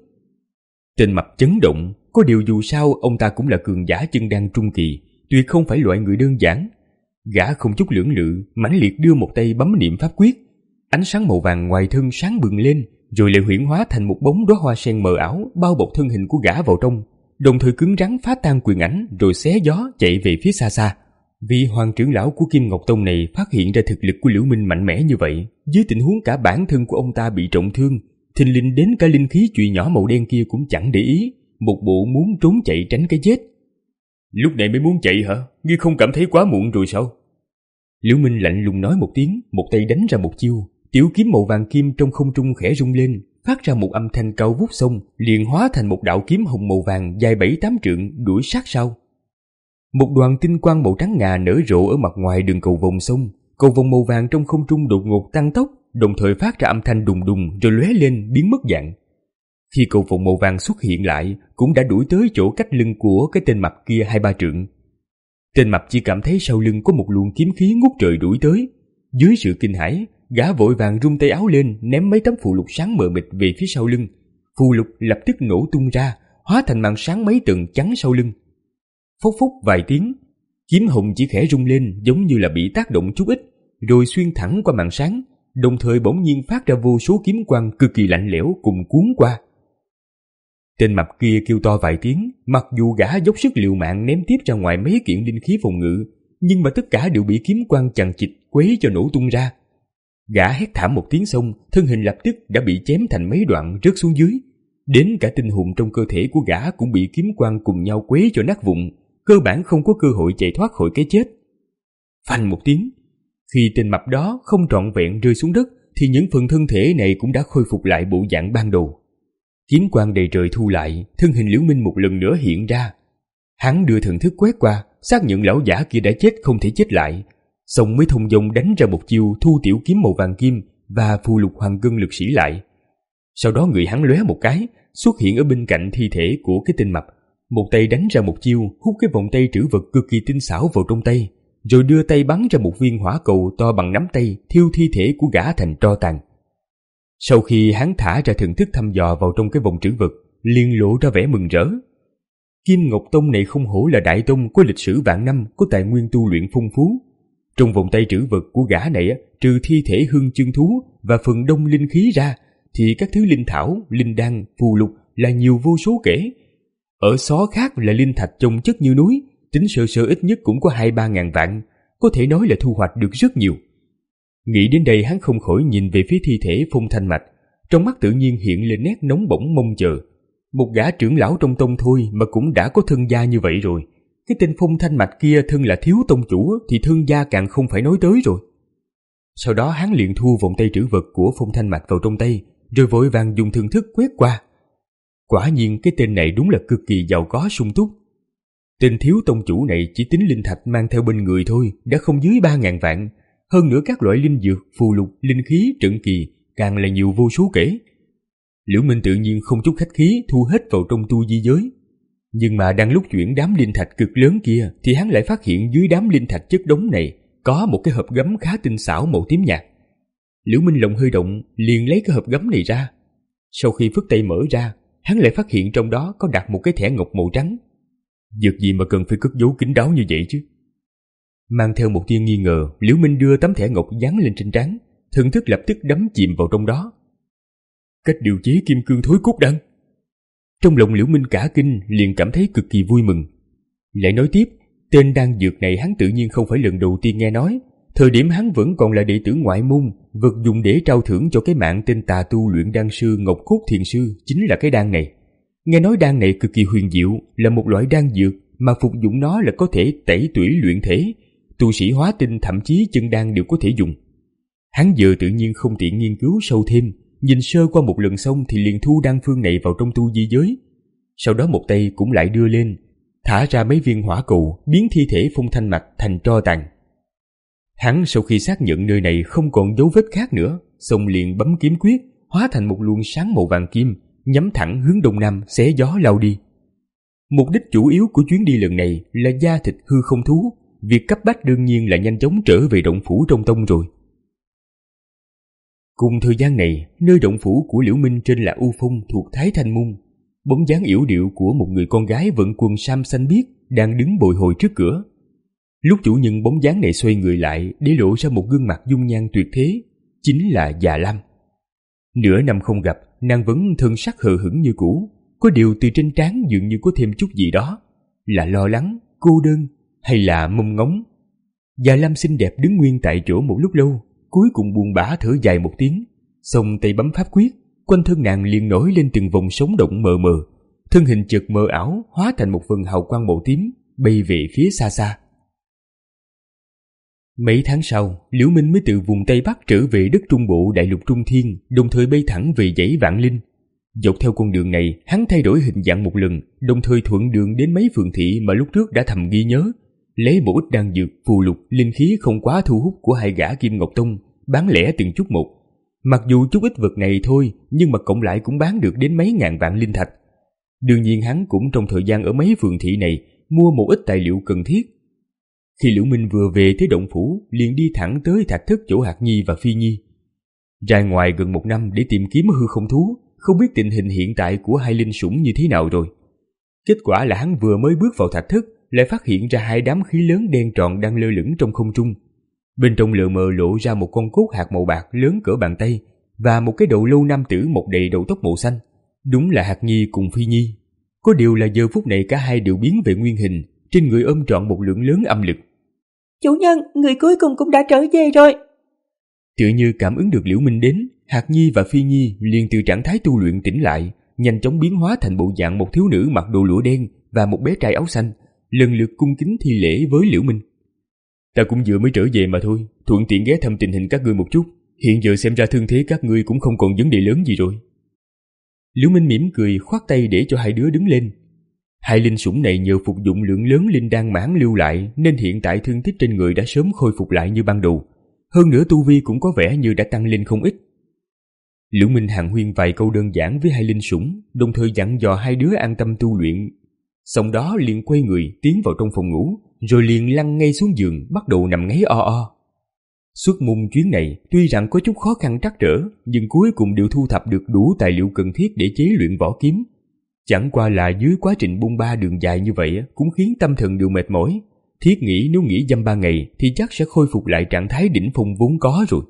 Tên mập chấn động, có điều dù sao ông ta cũng là cường giả chân đan trung kỳ, tuyệt không phải loại người đơn giản. Gã không chút lưỡng lự, mãnh liệt đưa một tay bấm niệm pháp quyết. Ánh sáng màu vàng ngoài thân sáng bừng lên, rồi lại huyễn hóa thành một bóng đóa hoa sen mờ ảo bao bọc thân hình của gã vào trong, đồng thời cứng rắn phá tan quyền ảnh rồi xé gió chạy về phía xa xa. Vị hoàng trưởng lão của Kim Ngọc Tông này phát hiện ra thực lực của Liễu Minh mạnh mẽ như vậy, dưới tình huống cả bản thân của ông ta bị trọng thương, thình lình đến cả linh khí chùy nhỏ màu đen kia cũng chẳng để ý, một bộ muốn trốn chạy tránh cái chết. Lúc này mới muốn chạy hả? Ngươi không cảm thấy quá muộn rồi sao? Liễu Minh lạnh lùng nói một tiếng, một tay đánh ra một chiêu, tiểu kiếm màu vàng kim trong không trung khẽ rung lên, phát ra một âm thanh cao vút xong, liền hóa thành một đạo kiếm hồng màu vàng dài bảy tám trượng đuổi sát sau. Một đoàn tinh quang màu trắng ngà nở rộ ở mặt ngoài đường cầu vồng sông, cầu vồng màu vàng trong không trung đột ngột tăng tốc, đồng thời phát ra âm thanh đùng đùng rồi lóe lên biến mất dạng. Khi cầu vồng màu vàng xuất hiện lại, cũng đã đuổi tới chỗ cách lưng của cái tên mập kia hai ba trượng. Tên mập chỉ cảm thấy sau lưng có một luồng kiếm khí ngút trời đuổi tới. Dưới sự kinh hãi, gã vội vàng rung tay áo lên ném mấy tấm phù lục sáng mờ mịt về phía sau lưng. Phù lục lập tức nổ tung ra, hóa thành màn sáng mấy tầng chắn sau lưng. Phốc phốc vài tiếng, kiếm hồng chỉ khẽ rung lên giống như là bị tác động chút ít, rồi xuyên thẳng qua màn sáng, đồng thời bỗng nhiên phát ra vô số kiếm quang cực kỳ lạnh lẽo cùng cuốn qua. Tên mập kia kêu to vài tiếng, mặc dù gã dốc sức liều mạng ném tiếp ra ngoài mấy kiện linh khí phòng ngự, nhưng mà tất cả đều bị kiếm quang chằng chịt quấy cho nổ tung ra. Gã hét thảm một tiếng xong, thân hình lập tức đã bị chém thành mấy đoạn rớt xuống dưới. Đến cả tinh hồn trong cơ thể của gã cũng bị kiếm quang cùng nhau quấy cho nát vụn, cơ bản không có cơ hội chạy thoát khỏi cái chết. Phanh một tiếng, khi tên mập đó không trọn vẹn rơi xuống đất, thì những phần thân thể này cũng đã khôi phục lại bộ dạng ban đầu. Kiếm quang đầy trời thu lại, thân hình Liễu Minh một lần nữa hiện ra. Hắn đưa thần thức quét qua, xác nhận lão giả kia đã chết không thể chết lại, xong mới thông dong đánh ra một chiêu thu tiểu kiếm màu vàng kim và phù lục hoàng ngân lực sĩ lại. Sau đó người hắn lóe một cái, xuất hiện ở bên cạnh thi thể của cái tên mập, một tay đánh ra một chiêu hút cái vòng tay trữ vật cực kỳ tinh xảo vào trong tay, rồi đưa tay bắn ra một viên hỏa cầu to bằng nắm tay thiêu thi thể của gã thành tro tàn. Sau khi hắn thả ra thần thức thăm dò vào trong cái vòng trữ vật, liền lộ ra vẻ mừng rỡ. Kim Ngọc Tông này không hổ là đại tông có lịch sử vạn năm, có tài nguyên tu luyện phong phú. Trong vòng tay trữ vật của gã này, trừ thi thể hương chân thú và phần đông linh khí ra, thì các thứ linh thảo, linh đan, phù lục là nhiều vô số kể. Ở xó khác là linh thạch chồng chất như núi, tính sơ sơ ít nhất cũng có hai ba ngàn vạn, có thể nói là thu hoạch được rất nhiều. Nghĩ đến đây hắn không khỏi nhìn về phía thi thể Phong Thanh Mạch, trong mắt tự nhiên hiện lên nét nóng bỏng mong chờ. Một gã trưởng lão trong tông thôi mà cũng đã có thân gia như vậy rồi. Cái tên Phong Thanh Mạch kia thân là thiếu tông chủ thì thân gia càng không phải nói tới rồi. Sau đó hắn liền thu vòng tay trữ vật của Phong Thanh Mạch vào trong tay, rồi vội vàng dùng thần thức quét qua. Quả nhiên cái tên này đúng là cực kỳ giàu có sung túc. Tên thiếu tông chủ này chỉ tính linh thạch mang theo bên người thôi đã không dưới ba ngàn vạn, hơn nữa các loại linh dược, phù lục, linh khí, trận kỳ càng là nhiều vô số kể. Liễu Minh tự nhiên không chút khách khí thu hết vào trong tu di giới. Nhưng mà đang lúc chuyển đám linh thạch cực lớn kia thì hắn lại phát hiện dưới đám linh thạch chất đống này có một cái hộp gấm khá tinh xảo màu tím nhạt. Liễu Minh lòng hơi động, liền lấy cái hộp gấm này ra. Sau khi phất tay mở ra, hắn lại phát hiện trong đó có đặt một cái thẻ ngọc màu trắng. Việc gì mà cần phải cất giấu kín đáo như vậy chứ? Mang theo một tia nghi ngờ, Liễu Minh đưa tấm thẻ ngọc dán lên trên trán, thần thức lập tức đắm chìm vào trong đó. Cách điều chế kim cương thối cốt đan. Trong lòng Liễu Minh cả kinh, liền cảm thấy cực kỳ vui mừng. Lại nói tiếp, Tên đan dược này hắn tự nhiên không phải lần đầu tiên nghe nói. Thời điểm hắn vẫn còn là đệ tử ngoại môn, vật dùng để trao thưởng cho cái mạng tên tà tu luyện đan sư Ngọc Cốt Thiền Sư chính là cái đan này. Nghe nói đan này cực kỳ huyền diệu, là một loại đan dược mà phục dụng nó là có thể tẩy tủy luyện thể, tu sĩ hóa tinh thậm chí chân đan đều có thể dùng. Hắn giờ tự nhiên không tiện nghiên cứu sâu thêm, nhìn sơ qua một lần xong thì liền thu đan phương này vào trong tu di giới. Sau đó một tay cũng lại đưa lên, thả ra mấy viên hỏa cầu biến thi thể Phong Thanh Mặc thành tro tàn. Hắn sau khi xác nhận nơi này không còn dấu vết khác nữa, xong liền bấm kiếm quyết, hóa thành một luồng sáng màu vàng kim, nhắm thẳng hướng đông nam xé gió lao đi. Mục đích chủ yếu của chuyến đi lần này là da thịt hư không thú, việc cấp bách đương nhiên là nhanh chóng trở về động phủ trong tông rồi. Cùng thời gian này, nơi động phủ của Liễu Minh trên là U Phong thuộc Thái Thanh Môn, bóng dáng yểu điệu của một người con gái vận quần sam xanh biếc đang đứng bồi hồi trước cửa. Lúc chủ nhân bóng dáng này xoay người lại để lộ ra một gương mặt dung nhan tuyệt thế, chính là Già Lam. Nửa năm không gặp, nàng vẫn thân sắc hờ hững như cũ, có điều từ trên trán dường như có thêm chút gì đó, là lo lắng, cô đơn hay là mong ngóng. Già Lam xinh đẹp đứng nguyên tại chỗ một lúc lâu, cuối cùng buồn bã thở dài một tiếng, xong tay bấm pháp quyết, quanh thân nàng liền nổi lên từng vòng sống động mờ mờ, thân hình chợt mờ ảo hóa thành một phần hào quang màu tím bay về phía xa xa. Mấy tháng sau, Liễu Minh mới từ vùng Tây Bắc trở về đất Trung Bộ đại lục Trung Thiên, đồng thời bay thẳng về dãy Vạn Linh. Dọc theo con đường này, hắn thay đổi hình dạng một lần, đồng thời thuận đường đến mấy phường thị mà lúc trước đã thầm ghi nhớ, lấy một ít đan dược, phù lục, linh khí không quá thu hút của hai gã Kim Ngọc Tông, bán lẻ từng chút một. Mặc dù chút ít vật này thôi, nhưng mà cộng lại cũng bán được đến mấy ngàn vạn linh thạch. Đương nhiên hắn cũng trong thời gian ở mấy phường thị này mua một ít tài liệu cần thiết. Khi Liễu Minh vừa về tới động phủ, liền đi thẳng tới thạch thất chỗ Hạc Nhi và Phi Nhi. Ra ngoài gần một năm để tìm kiếm hư không thú, không biết tình hình hiện tại của hai linh sủng như thế nào rồi. Kết quả là hắn vừa mới bước vào thạch thất, lại phát hiện ra hai đám khí lớn đen tròn đang lơ lửng trong không trung. Bên trong lờ mờ lộ ra một con cốt hạt màu bạc lớn cỡ bàn tay và một cái đầu lâu nam tử mọc đầy đầu tóc màu xanh. Đúng là Hạc Nhi cùng Phi Nhi. Có điều là giờ phút này cả hai đều biến về nguyên hình, trên người ôm trọn một lượng lớn âm lực. Chủ nhân, người cuối cùng cũng đã trở về rồi. Tựa như cảm ứng được Liễu Minh đến, Hạc Nhi và Phi Nhi liền từ trạng thái tu luyện tỉnh lại, nhanh chóng biến hóa thành bộ dạng một thiếu nữ mặc đồ lụa đen và một bé trai áo xanh, lần lượt cung kính thi lễ với Liễu Minh. Ta cũng vừa mới trở về mà thôi, thuận tiện ghé thăm tình hình các ngươi một chút. Hiện giờ xem ra thương thế các ngươi cũng không còn vấn đề lớn gì rồi. Liễu Minh mỉm cười khoát tay để cho hai đứa đứng lên. Hai linh sủng này nhờ phục dụng lượng lớn linh đan mãn lưu lại nên hiện tại thương tích trên người đã sớm khôi phục lại như ban đầu. Hơn nữa tu vi cũng có vẻ như đã tăng lên không ít. Liễu Minh hàn huyên vài câu đơn giản với hai linh sủng, đồng thời dặn dò hai đứa an tâm tu luyện. Sau đó liền quay người tiến vào trong phòng ngủ, rồi liền lăn ngay xuống giường bắt đầu nằm ngáy o o. Xuất môn chuyến này tuy rằng có chút khó khăn trắc trở, nhưng cuối cùng đều thu thập được đủ tài liệu cần thiết để chế luyện võ kiếm. Chẳng qua là dưới quá trình bôn ba đường dài như vậy cũng khiến tâm thần đều mệt mỏi. Thiết nghĩ nếu nghỉ dăm ba ngày thì chắc sẽ khôi phục lại trạng thái đỉnh phong vốn có rồi.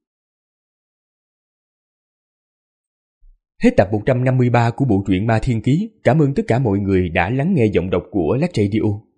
Hết tập một trăm năm mươi ba của bộ truyện Ma Thiên Ký. Cảm ơn tất cả mọi người đã lắng nghe giọng đọc của Lắc Radio.